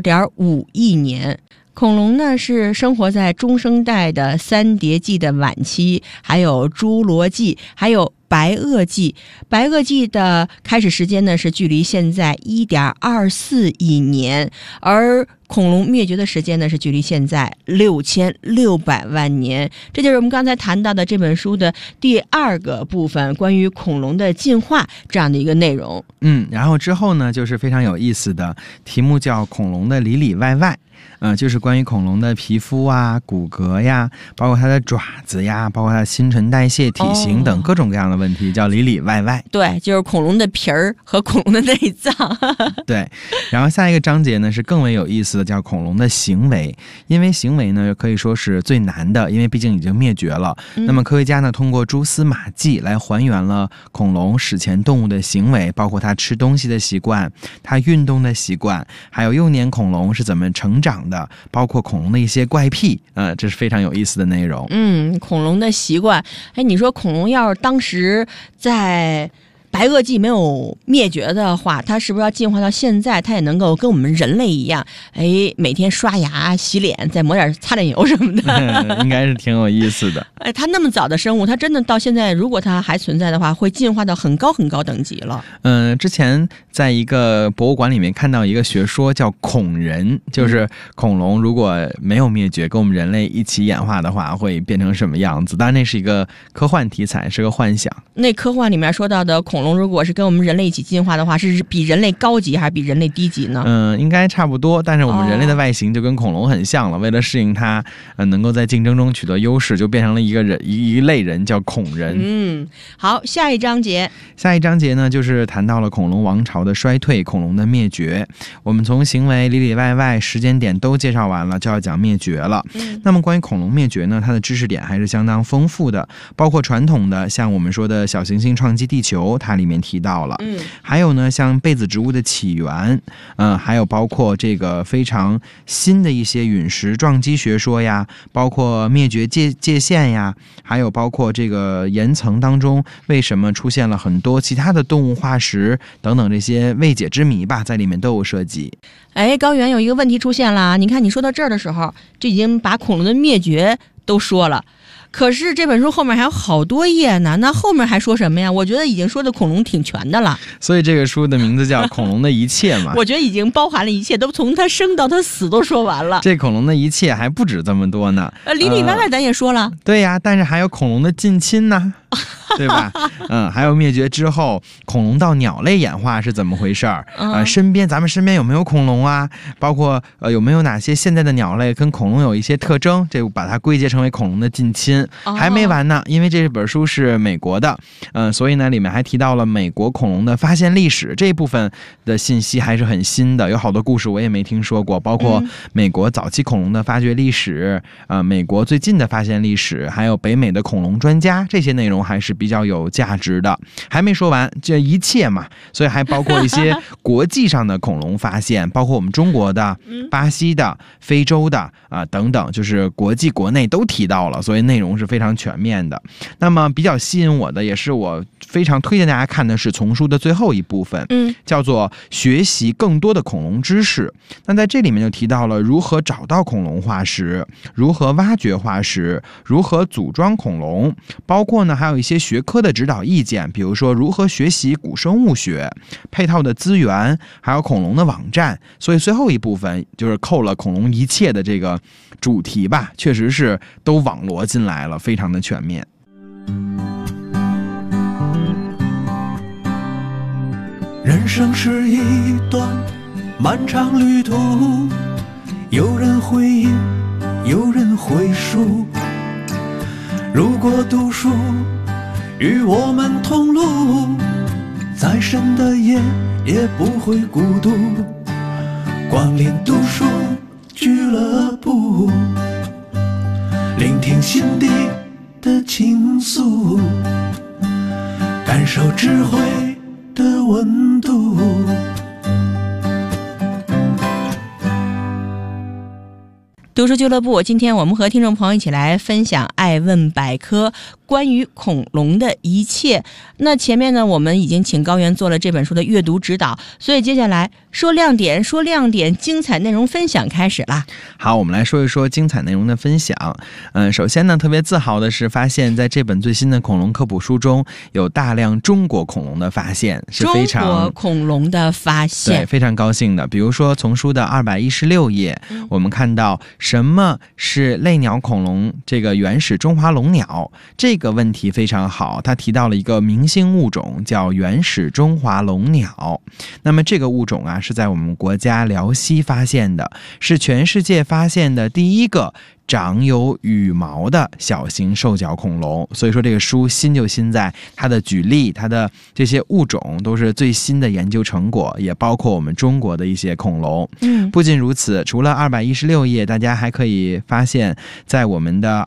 2.5 亿年。恐龙呢是生活在中生代的三叠纪的晚期，还有侏罗纪，还有白垩纪。白垩纪的开始时间呢是距离现在 1.24 亿年，而恐龙灭绝的时间呢是距离现在6600万年，这就是我们刚才谈到的这本书的第2个部分，关于恐龙的进化这样的一个内容。 然后之后呢就是非常有意思的题目，叫恐龙的里里外外。就是关于恐龙的皮肤啊、骨骼呀，包括它的爪子呀，包括它的新陈代谢、体型等各种各样的问题，叫里里外外。 对，就是恐龙的皮儿和恐龙的内脏。 对，然后下一个章节呢是更为有意思的，叫恐龙的行为。因为行为呢可以说是最难的，因为毕竟已经灭绝了。那么科学家呢通过蛛丝马迹来还原了恐龙史前动物的行为，包括它吃东西的习惯、它运动的习惯，还有幼年恐龙是怎么成长的，包括恐龙的一些怪癖，这是非常有意思的内容。 恐龙的习惯，你说恐龙要是当时在白垩纪没有灭绝的话，它是不是要进化到现在，它也能够跟我们人类一样，每天刷牙、洗脸，再抹点擦脸油什么的？ 应该是挺有意思的。 它那么早的生物，它真的到现在，如果它还存在的话，会进化到很高很高等级了。 之前在一个博物馆里面看到一个学说叫恐人，就是恐龙如果没有灭绝，跟我们人类一起演化的话，会变成什么样子？当然那是一个科幻题材，是个幻想。 那科幻里面说到的恐龙如果是跟我们人类一起进化的话，是比人类高级还是比人类低级呢？ 应该差不多，但是我们人类的外形就跟恐龙很像了。为了适应它，能够在竞争中取得优势，就变成了一类人，叫恐人。 好，下一章节呢就是谈到了恐龙王朝的衰退、恐龙的灭绝。我们从行为里里外外、时间点都介绍完了，就要讲灭绝了。那么关于恐龙灭绝呢，它的知识点还是相当丰富的，包括传统的像我们说的小行星创击地球，它里面提到了。还有呢像被子植物的起源，还有包括这个非常新的一些陨石撞击学说呀，包括灭绝界限呀，还有包括这个岩层当中为什么出现了很多其他的动物化石等等这些未解之谜吧，在里面都有涉及。 高原有一个问题出现了，你看你说到这儿的时候，就已经把恐龙的灭绝都说了。可是这本书后面还有好多页呢，那后面还说什么呀？我觉得已经说的恐龙挺全的了。 所以这个书的名字叫《恐龙的一切》嘛。 我觉得已经包含了一切，都从它生到它死都说完了。 这恐龙的一切还不止这么多呢。 里里外外咱也说了。 对呀，但是还有恐龙的近亲呢。对吧？还有灭绝之后恐龙到鸟类演化是怎么回事儿？咱们身边有没有恐龙啊？包括有没有哪些现在的鸟类跟恐龙有一些特征？这把它归结成为恐龙的近亲。还没完呢，因为这本书是美国的，所以呢里面还提到了美国恐龙的发现历史，这一部分的信息还是很新的，有好多故事我也没听说过，包括美国早期恐龙的发掘历史，美国最近的发现历史，还有北美的恐龙专家，这些内容还是比较有价值的。还没说完，这一切嘛，所以还包括一些国际上的恐龙发现，包括我们中国的、巴西的、非洲的等等，就是国际国内都提到了，所以内容是非常全面的。那么比较吸引我的，也是我非常推荐大家看的是丛书的最后一部分，叫做学习更多的恐龙知识。那在这里面就提到了如何找到恐龙化石，如何挖掘化石，如何组装恐龙，包括呢还有一些学科的指导意见，比如说如何学习古生物学，配套的资源，还有恐龙的网站。所以最后一部分就是扣了恐龙一切的这个主题吧，确实是都网罗进来了，非常的全面。 人生是一段漫长旅途，有人回应，有人回述。如果读书与我们同路，再深的夜也不会孤独。光临读书俱乐部，聆听心底的倾诉，感受智慧的温度。 读书俱乐部，今天我们和听众朋友一起来分享爱问百科关于恐龙的一切。那前面呢，我们已经请高原做了这本书的阅读指导，所以接下来说亮点，精彩内容分享开始啦。 好，我们来说一说精彩内容的分享。首先呢，特别自豪的是发现在这本最新的恐龙科普书中有大量中国恐龙的发现，是非常中国恐龙的发现， 对，非常高兴的。比如说从书的216页，我们看到什么是类鸟恐龙这个原始中华龙鸟，这个问题非常好，他提到了一个明星物种叫原始中华龙鸟。那么这个物种啊，是在我们国家辽西发现的，是全世界发现的第一个长有羽毛的小型兽脚恐龙。所以说这个书新就新在它的举例，它的这些物种都是最新的研究成果，也包括我们中国的一些恐龙。不仅如此，除了216页，大家还可以发现在我们的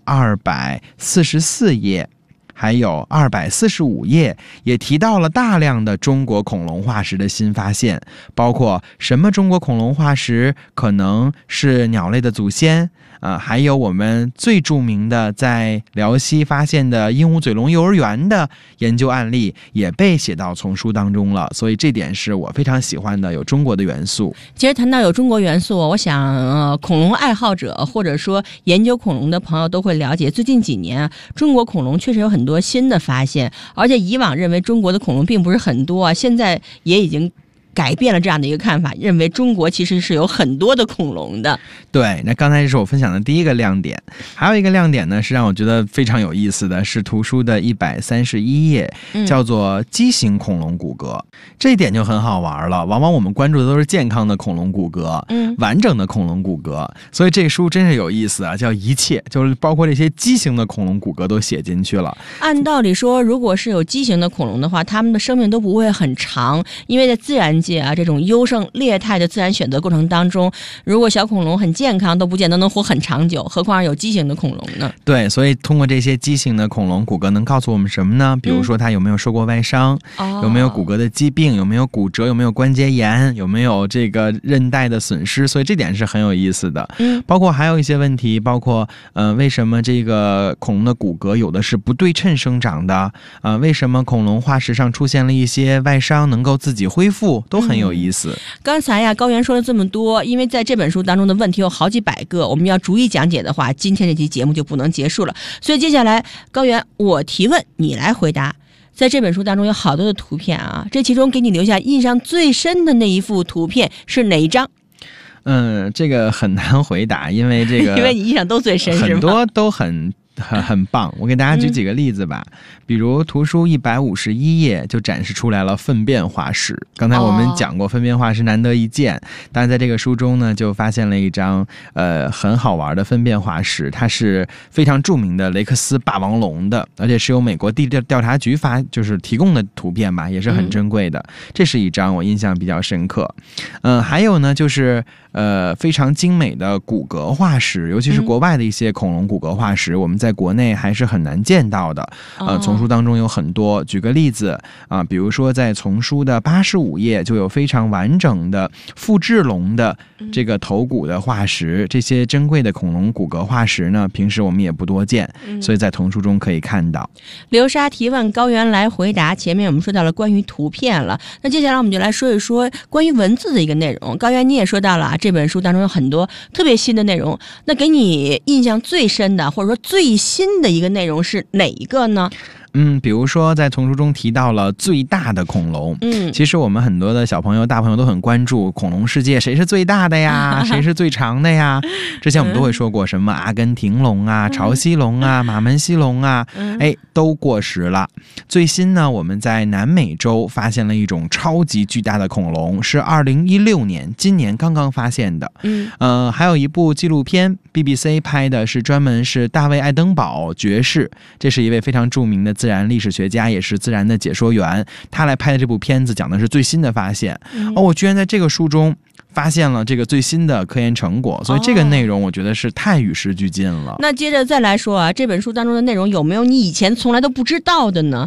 244页还有245页也提到了大量的中国恐龙化石的新发现，包括什么中国恐龙化石可能是鸟类的祖先，还有我们最著名的在辽西发现的鹦鹉嘴龙幼儿园的研究案例也被写到丛书当中了，所以这点是我非常喜欢的，有中国的元素。 其实谈到有中国元素，我想恐龙爱好者或者说研究恐龙的朋友都会了解，最近几年中国恐龙确实有很多新的发现，而且以往认为中国的恐龙并不是很多，现在也已经改变了这样的一个看法，认为中国其实是有很多的恐龙的。 对，那刚才是我分享的第一个亮点，还有一个亮点呢，是让我觉得非常有意思的是图书的131页，叫做畸形恐龙骨骼。这一点就很好玩了，往往我们关注的都是健康的恐龙骨骼，完整的恐龙骨骼，所以这书真是有意思啊，叫一切，就是包括这些畸形的恐龙骨骼都写进去了。 按道理说，如果是有畸形的恐龙的话，它们的生命都不会很长，因为在自然界啊，这种优胜劣汰的自然选择过程当中，如果小恐龙很健康，都不见得能活很长久，何况有畸形的恐龙呢？ 对，所以通过这些畸形的恐龙骨骼能告诉我们什么呢？比如说它有没有受过外伤，有没有骨骼的疾病，有没有骨折，有没有关节炎，有没有这个韧带的损失，所以这点是很有意思的。包括还有一些问题，包括为什么这个恐龙的骨骼有的是不对称生长的，为什么恐龙化石上出现了一些外伤能够自己恢复，都很有意思。 刚才呀，高原说了这么多，因为在这本书当中的问题有好几百个，我们要逐一讲解的话，今天这期节目就不能结束了。所以接下来，高原我提问，你来回答。在这本书当中有好多的图片啊，这其中给你留下印象最深的那一幅图片是哪一张？ 这个很难回答，因为这个因为你印象都最深，是吗？ 很多都很棒，我给大家举几个例子吧。比如图书151页就展示出来了粪便化石。刚才我们讲过粪便化石难得一见，但是在这个书中呢，就发现了一张很好玩的粪便化石，它是非常著名的雷克斯霸王龙的，而且是由美国地质调查局就是提供的图片吧，也是很珍贵的。这是一张我印象比较深刻。还有呢，就是非常精美的骨骼化石，尤其是国外的一些恐龙骨骼化石，我们在国内还是很难见到的。丛书当中有很多，举个例子啊，比如说在丛书的85页就有非常完整的复制龙的这个头骨的化石。这些珍贵的恐龙骨骼化石呢，平时我们也不多见，所以在丛书中可以看到。 流沙提问，高原来回答。前面我们说到了关于图片了，那接下来我们就来说一说关于文字的一个内容。高原你也说到了啊，这本书当中有很多特别新的内容，那给你印象最深的或者说最新的一个内容是哪一个呢？ 比如说在丛书中提到了最大的恐龙。其实我们很多的小朋友大朋友都很关注恐龙世界，谁是最大的呀，谁是最长的呀。之前我们都会说过什么阿根廷龙啊、潮汐龙啊、马门溪龙啊，都过时了。最新呢，我们在南美洲发现了一种超级巨大的恐龙，是2016年今年刚刚发现的。还有一部纪录片 BBC 拍的，是专门是大卫爱登堡爵士，这是一位非常著名的自然历史学家，也是自然的解说员，他来拍的这部片子讲的是最新的发现。我居然在这个书中发现了这个最新的科研成果，所以这个内容我觉得是太与时俱进了。 那接着再来说啊，这本书当中的内容有没有你以前从来都不知道的呢？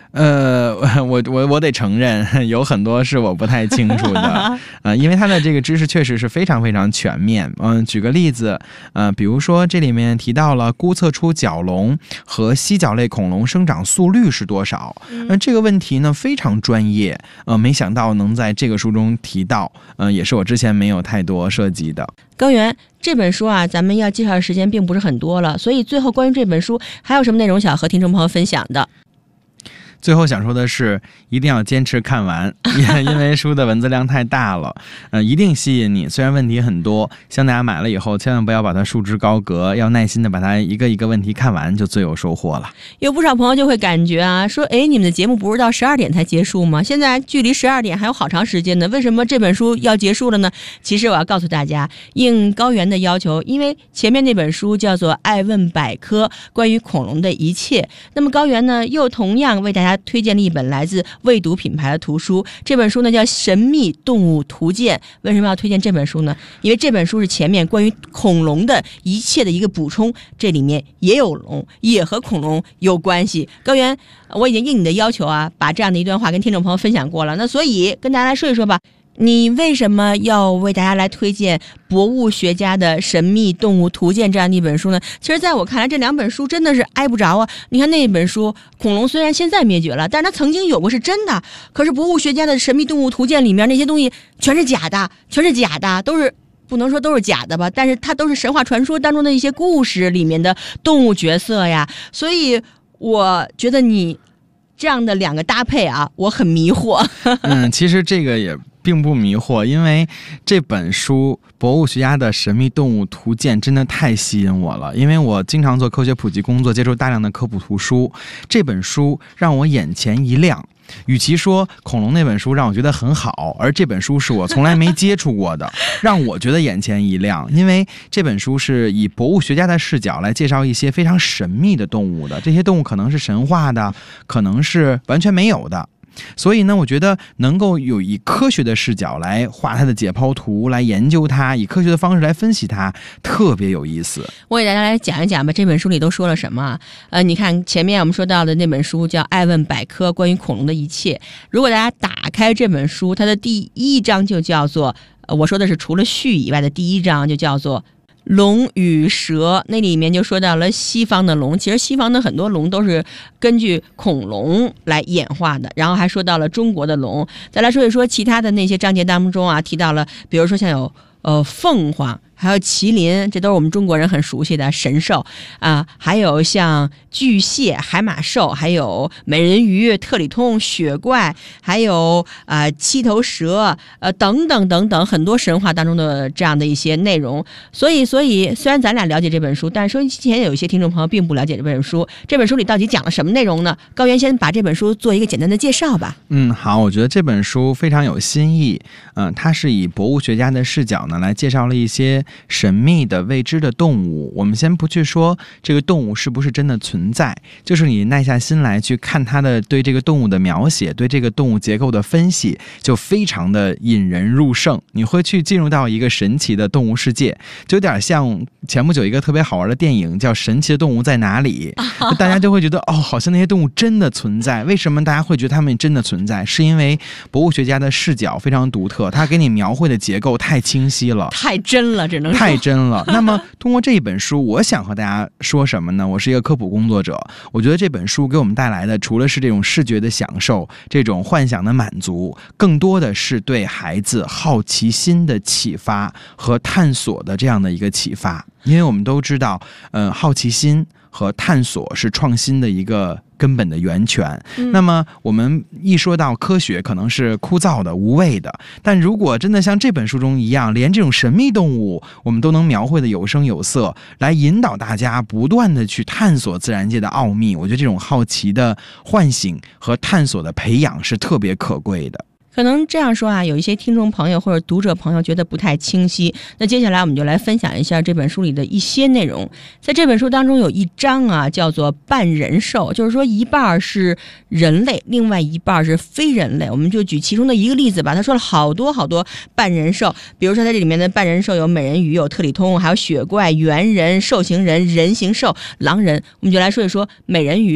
我得承认，有很多是我不太清楚的，因为它的这个知识确实是非常非常全面。举个例子，比如说这里面提到了估测出角龙和犀角类恐龙生长速率是多少，这个问题呢非常专业，没想到能在这个书中提到，也是我之前没有太多涉及的。 高原，这本书啊，咱们要介绍的时间并不是很多了，所以最后关于这本书还有什么内容想和听众朋友分享的？ 最后想说的是，一定要坚持看完，因为书的文字量太大了，一定吸引你。虽然问题很多，希望大家买了以后千万不要把它束之高阁，要耐心的把它一个一个问题看完，就最有收获了。 有不少朋友就会感觉啊，说你们的节目不是到12点才结束吗？现在距离12点还有好长时间呢，为什么这本书要结束了呢？其实我要告诉大家，应高原的要求，因为前面那本书叫做《爱问百科：关于恐龙的一切》，那么高原呢又同样为大家推荐了一本来自未读品牌的图书，这本书呢叫《神秘动物图鉴》。为什么要推荐这本书呢？因为这本书是前面关于恐龙的一切的一个补充，这里面也有龙，也和恐龙有关系。高原，我已经应你的要求啊，把这样的一段话跟听众朋友分享过了，那所以跟大家来说一说吧，你为什么要为大家来推荐博物学家的《神秘动物图鉴》这样的一本书呢？其实在我看来，这两本书真的是挨不着啊。你看那本书，恐龙虽然现在灭绝了，但是它曾经有过是真的。可是博物学家的《神秘动物图鉴》里面那些东西全是假的，全是假的，都是不能说都是假的吧，但是它都是神话传说当中的一些故事里面的动物角色呀。所以我觉得你这样的两个搭配啊，我很迷惑。 其实这个也并不迷惑，因为这本书博物学家的神秘动物图鉴真的太吸引我了，因为我经常做科学普及工作，接触大量的科普图书，这本书让我眼前一亮。与其说恐龙那本书让我觉得很好，而这本书是我从来没接触过的，让我觉得眼前一亮。因为这本书是以博物学家的视角来介绍一些非常神秘的动物的，这些动物可能是神话的，可能是完全没有的。所以呢，我觉得能够有以科学的视角来画它的解剖图，来研究它，以科学的方式来分析它，特别有意思。 我给大家来讲一讲吧，这本书里都说了什么？你看前面我们说到的那本书叫《爱问百科：关于恐龙的一切》。如果大家打开这本书，它的第一章就叫做，我说的是除了序以外的第一章就叫做龙与蛇，那里面就说到了西方的龙，其实西方的很多龙都是根据恐龙来演化的，然后还说到了中国的龙。再来说一说其他的那些章节当中啊，提到了比如说像有凤凰，还有麒麟，这都是我们中国人很熟悉的神兽啊，还有像巨蟹、海马兽，还有美人鱼、特里通、雪怪，还有七头蛇，等等等等，很多神话当中的这样的一些内容。所以虽然咱俩了解这本书，但是收音机前有一些听众朋友并不了解这本书。这本书里到底讲了什么内容呢？高原先把这本书做一个简单的介绍吧。 好，我觉得这本书非常有新意。它是以博物学家的视角呢来介绍了一些神秘的未知的动物。我们先不去说这个动物是不是真的存在，就是你耐下心来去看它的对这个动物的描写，对这个动物结构的分析，就非常的引人入胜。你会去进入到一个神奇的动物世界，就有点像前不久一个特别好玩的电影叫《神奇的动物在哪里》，大家就会觉得好像那些动物真的存在。为什么大家会觉得它们真的存在？是因为博物学家的视角非常独特，他给你描绘的结构太清晰了， 太真了，只能说太真了。那么通过这一本书，我想和大家说什么呢？我是一个科普工作者，我觉得这本书给我们带来的除了是这种视觉的享受，这种幻想的满足，更多的是对孩子好奇心的启发和探索的这样的一个启发。因为我们都知道好奇心和探索是创新的一个根本的源泉。那么我们一说到科学可能是枯燥的无味的，但如果真的像这本书中一样，连这种神秘动物我们都能描绘的有声有色，来引导大家不断的去探索自然界的奥秘，我觉得这种好奇的唤醒和探索的培养是特别可贵的。 可能这样说啊，有一些听众朋友或者读者朋友觉得不太清晰。那接下来我们就来分享一下这本书里的一些内容。在这本书当中有一章啊，叫做半人兽，就是说一半是人类，另外一半是非人类。我们就举其中的一个例子吧，他说了好多好多半人兽，比如说在这里面的半人兽有美人鱼、有特里通，还有雪怪、猿人、兽形人、人形兽、狼人。我们就来说一说美人鱼。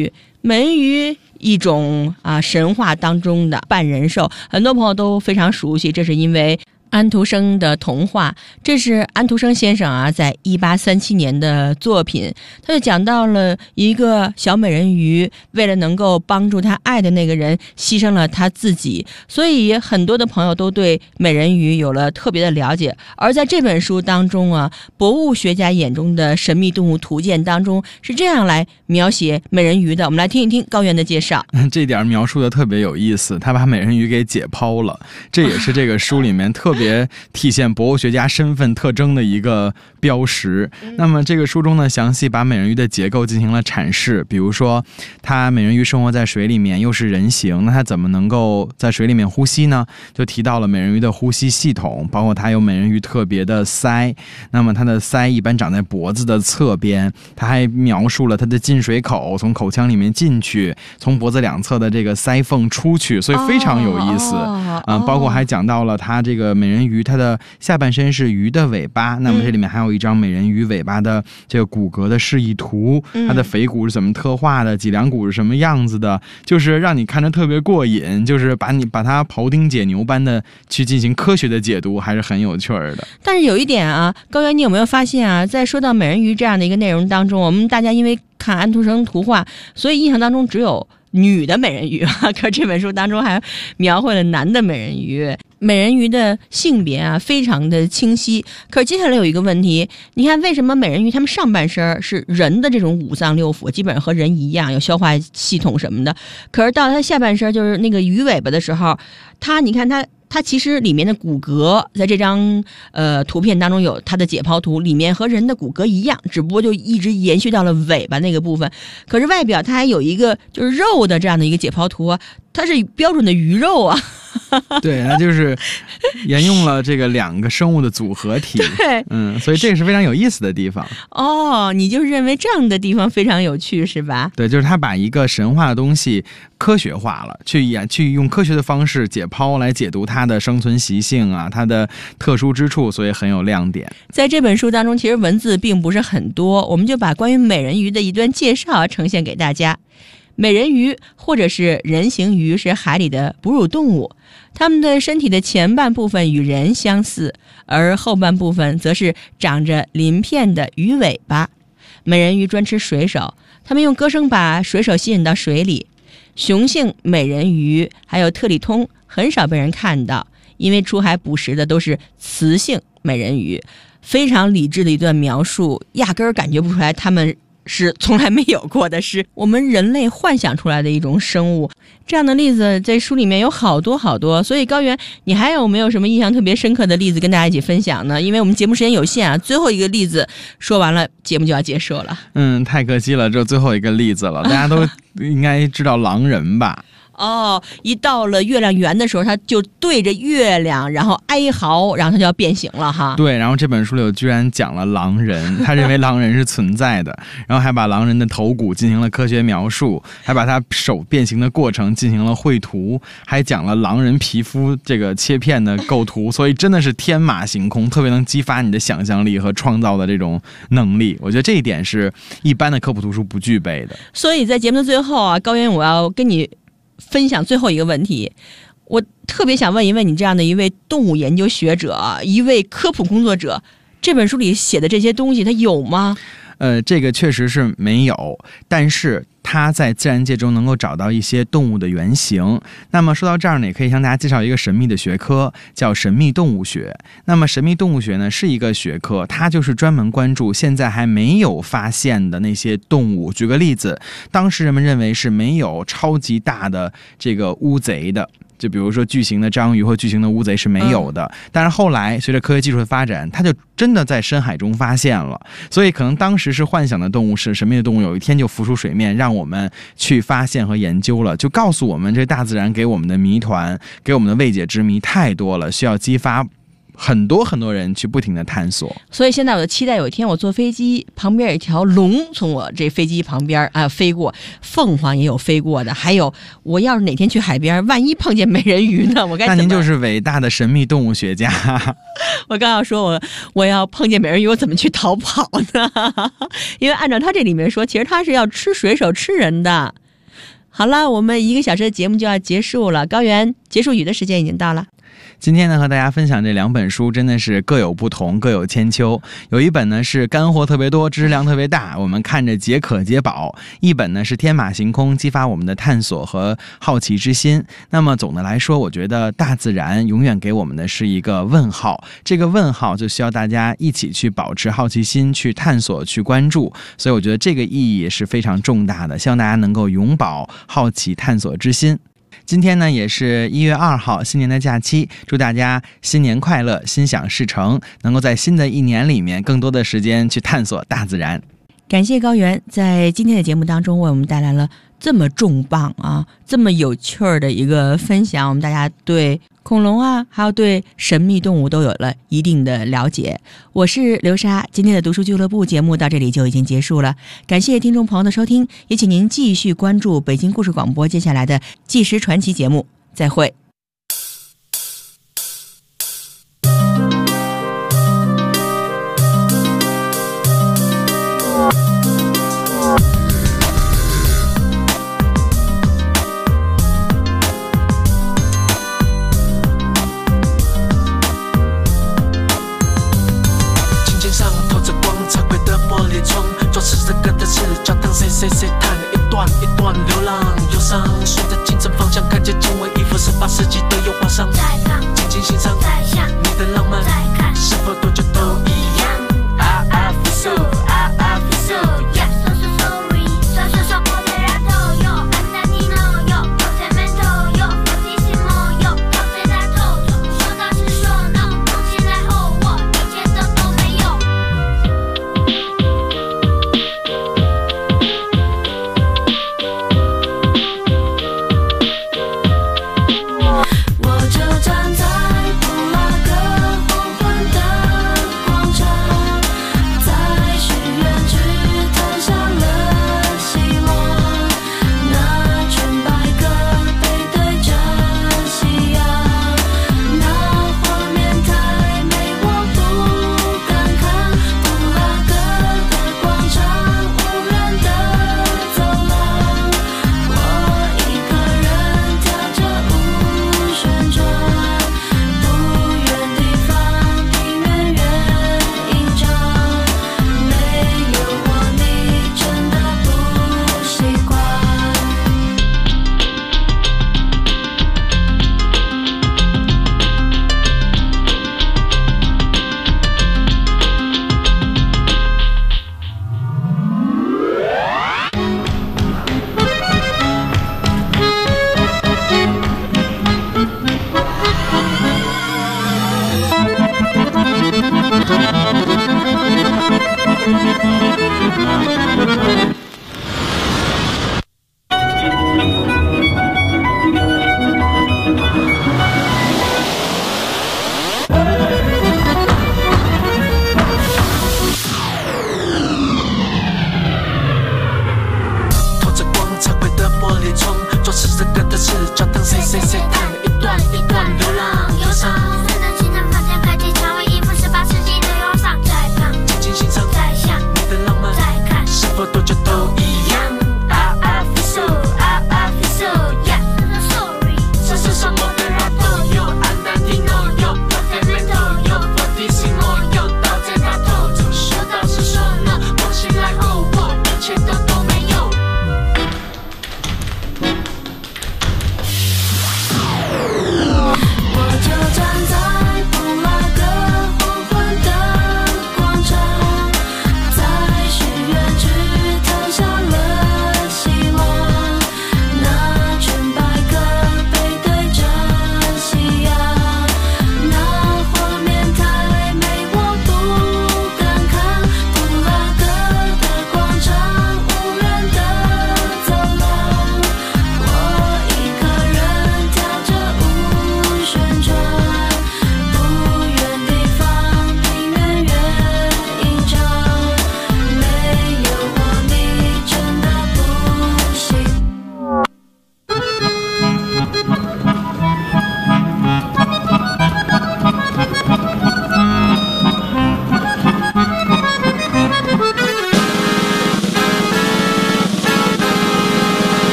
美人鱼一种神话当中的半人兽，很多朋友都非常熟悉，这是因为安徒生的童话，这是安徒生先生在1837年的作品，他就讲到了一个小美人鱼为了能够帮助他爱的那个人牺牲了他自己，所以很多的朋友都对美人鱼有了特别的了解。而在这本书当中博物学家眼中的神秘动物图鉴当中是这样来描写美人鱼的，我们来听一听高原的介绍。 这点描述的特别有意思，他把美人鱼给解剖了，这也是这个书里面特别体现博物学家身份特征的一个标识。那么这个书中呢，详细把美人鱼的结构进行了阐释，比如说它美人鱼生活在水里面，又是人形，那它怎么能够在水里面呼吸呢？就提到了美人鱼的呼吸系统，包括它有美人鱼特别的鳃，那么它的鳃一般长在脖子的侧边，它还描述了它的进水口，从口腔里面进去，从脖子两侧的这个鳃缝出去，所以非常有意思。包括还讲到了它这个美人鱼，它的下半身是鱼的尾巴，那么这里面还有一张美人鱼尾巴的这个骨骼的示意图，它的腓骨是怎么特化的，脊梁骨是什么样子的，就是让你看着特别过瘾，就是把它庖丁解牛般的去进行科学的解读，还是很有趣的。 但是有一点高原，你有没有发现在说到美人鱼这样的一个内容当中，我们大家因为看安徒生图画，所以印象当中只有女的美人鱼可这本书当中还描绘了男的美人鱼，美人鱼的性别非常的清晰。可是接下来有一个问题，你看为什么美人鱼他们上半身是人的这种五脏六腑，基本上和人一样有消化系统什么的，可是到它下半身就是那个鱼尾巴的时候，你看它其实里面的骨骼在这张图片当中有它的解剖图，里面和人的骨骼一样，只不过就一直延续到了尾巴那个部分。可是外表它还有一个就是肉的这样的一个解剖图它是标准的鱼肉对，它就是沿用了这个两个生物的组合体。 对， 所以这个是非常有意思的地方。 你就认为这样的地方非常有趣是吧？ 对，就是他把一个神话的东西科学化了，去用科学的方式解剖来解读它的生存习性它的特殊之处，所以很有亮点。 在这本书当中其实文字并不是很多，我们就把关于美人鱼的一段介绍呈现给大家。美人鱼或者是人形鱼是海里的哺乳动物，它们的身体的前半部分与人相似，而后半部分则是长着鳞片的鱼尾巴。美人鱼专吃水手，它们用歌声把水手吸引到水里。雄性美人鱼还有特里通很少被人看到，因为出海捕食的都是雌性美人鱼。非常理智的一段描述，压根儿感觉不出来它们是从来没有过的，是我们人类幻想出来的一种生物。这样的例子在书里面有好多好多，所以高原，你还有没有什么印象特别深刻的例子跟大家一起分享呢？因为我们节目时间有限最后一个例子说完了，节目就要结束了。 太可惜了，这最后一个例子了，大家都应该知道狼人吧？ 一到了月亮圆的时候，他就对着月亮然后哀嚎，然后他就要变形了哈。 对，然后这本书里居然讲了狼人，他认为狼人是存在的，然后还把狼人的头骨进行了科学描述，还把他手变形的过程进行了绘图，还讲了狼人皮肤这个切片的构图，所以真的是天马行空，特别能激发你的想象力和创造的这种能力。我觉得这一点是一般的科普图书不具备的。 所以在节目的最后高原，我要跟你分享最后一个问题，我特别想问一问你这样的一位动物研究学者，一位科普工作者，这本书里写的这些东西它有吗？ 这个确实是没有，但是它在自然界中能够找到一些动物的原型。那么说到这儿呢，也可以向大家介绍一个神秘的学科，叫神秘动物学。那么神秘动物学呢是一个学科，它就是专门关注现在还没有发现的那些动物。举个例子，当时人们认为是没有超级大的这个乌贼的，就比如说巨型的章鱼或巨型的乌贼是没有的，但是后来随着科学技术的发展，它就真的在深海中发现了。所以可能当时是幻想的动物，是神秘的动物，有一天就浮出水面，让我们去发现和研究了，就告诉我们这大自然给我们的谜团，给我们的未解之谜太多了，需要激发很多很多人去不停的探索。 所以现在我的期待有一天我坐飞机，旁边有一条龙从我这飞机旁边飞过，凤凰也有飞过的，还有我要是哪天去海边，万一碰见美人鱼呢，我该怎么？ 那您就是伟大的神秘动物学家。 我刚要说我要碰见美人鱼，我怎么去逃跑呢？因为按照他这里面说，其实他是要吃水手吃人的。 好了，我们1个小时的节目就要结束了，高原结束语的时间已经到了。 今天呢，和大家分享这2本书，真的是各有不同，各有千秋。有一本呢是干货特别多，知识量特别大，我们看着解渴解饱；一本呢是天马行空，激发我们的探索和好奇之心。那么总的来说，我觉得大自然永远给我们的是一个问号，这个问号就需要大家一起去保持好奇心，去探索，去关注。所以我觉得这个意义是非常重大的，希望大家能够永葆好奇探索之心。今天呢也是1月2号，新年的假期，祝大家新年快乐，心想事成，能够在新的一年里面更多的时间去探索大自然。 感谢高原在今天的节目当中为我们带来了这么重磅啊，这么有趣儿的一个分享，我们大家对恐龙啊，还有对神秘动物都有了一定的了解。我是刘莎，今天的读书俱乐部节目到这里就已经结束了，感谢听众朋友的收听，也请您继续关注北京故事广播接下来的纪实传奇节目，再会。 谁叹一段一段流浪忧伤，顺着清晨方向，看见经纬衣服18世纪的油画上，再看，静静欣赏，再想你的浪漫，再看，是否多久都一样。I feel so, I feel so, yeah, so sorry. 说说说过的然后有 Andanino 有 Cemento 有 Fortissimo 有到最大透透，说到是说 no， 从前来后我一切都没有。在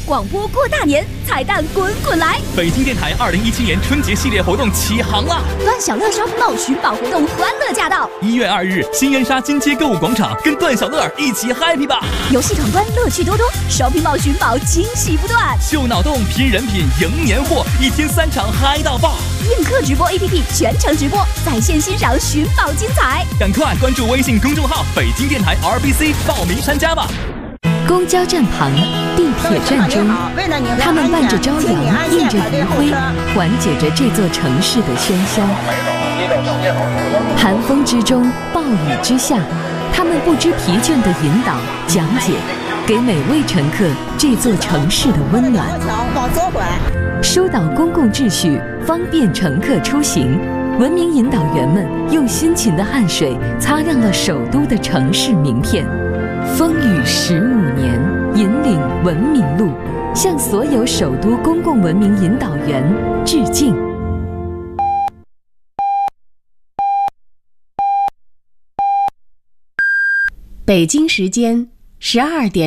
广播过大年，彩蛋滚滚来！ 北京电台2017年春节系列活动起航啦！ 段小乐 shopping mall 寻宝活动欢乐驾到 ！1月2日，新恩沙金街购物广场，跟段小乐一起 happy 吧！ 游戏闯关乐趣多多，shopping mall寻宝惊喜不断， 秀脑洞拼人品迎年货，1天3场嗨到爆！ 映客直播 APP 全程直播，在线欣赏寻宝精彩！ 赶快关注微信公众号北京电台 RBC 报名参加吧！ 公交站旁，地铁站中，他们伴着朝阳，映着余晖，缓解着这座城市的喧嚣。寒风之中，暴雨之下，他们不知疲倦地引导、讲解，给每位乘客这座城市的温暖。疏导公共秩序，方便乘客出行。文明引导员们用辛勤的汗水擦亮了首都的城市名片。风雨15年，引领文明路，向所有首都公共文明引导员致敬。 北京时间12点。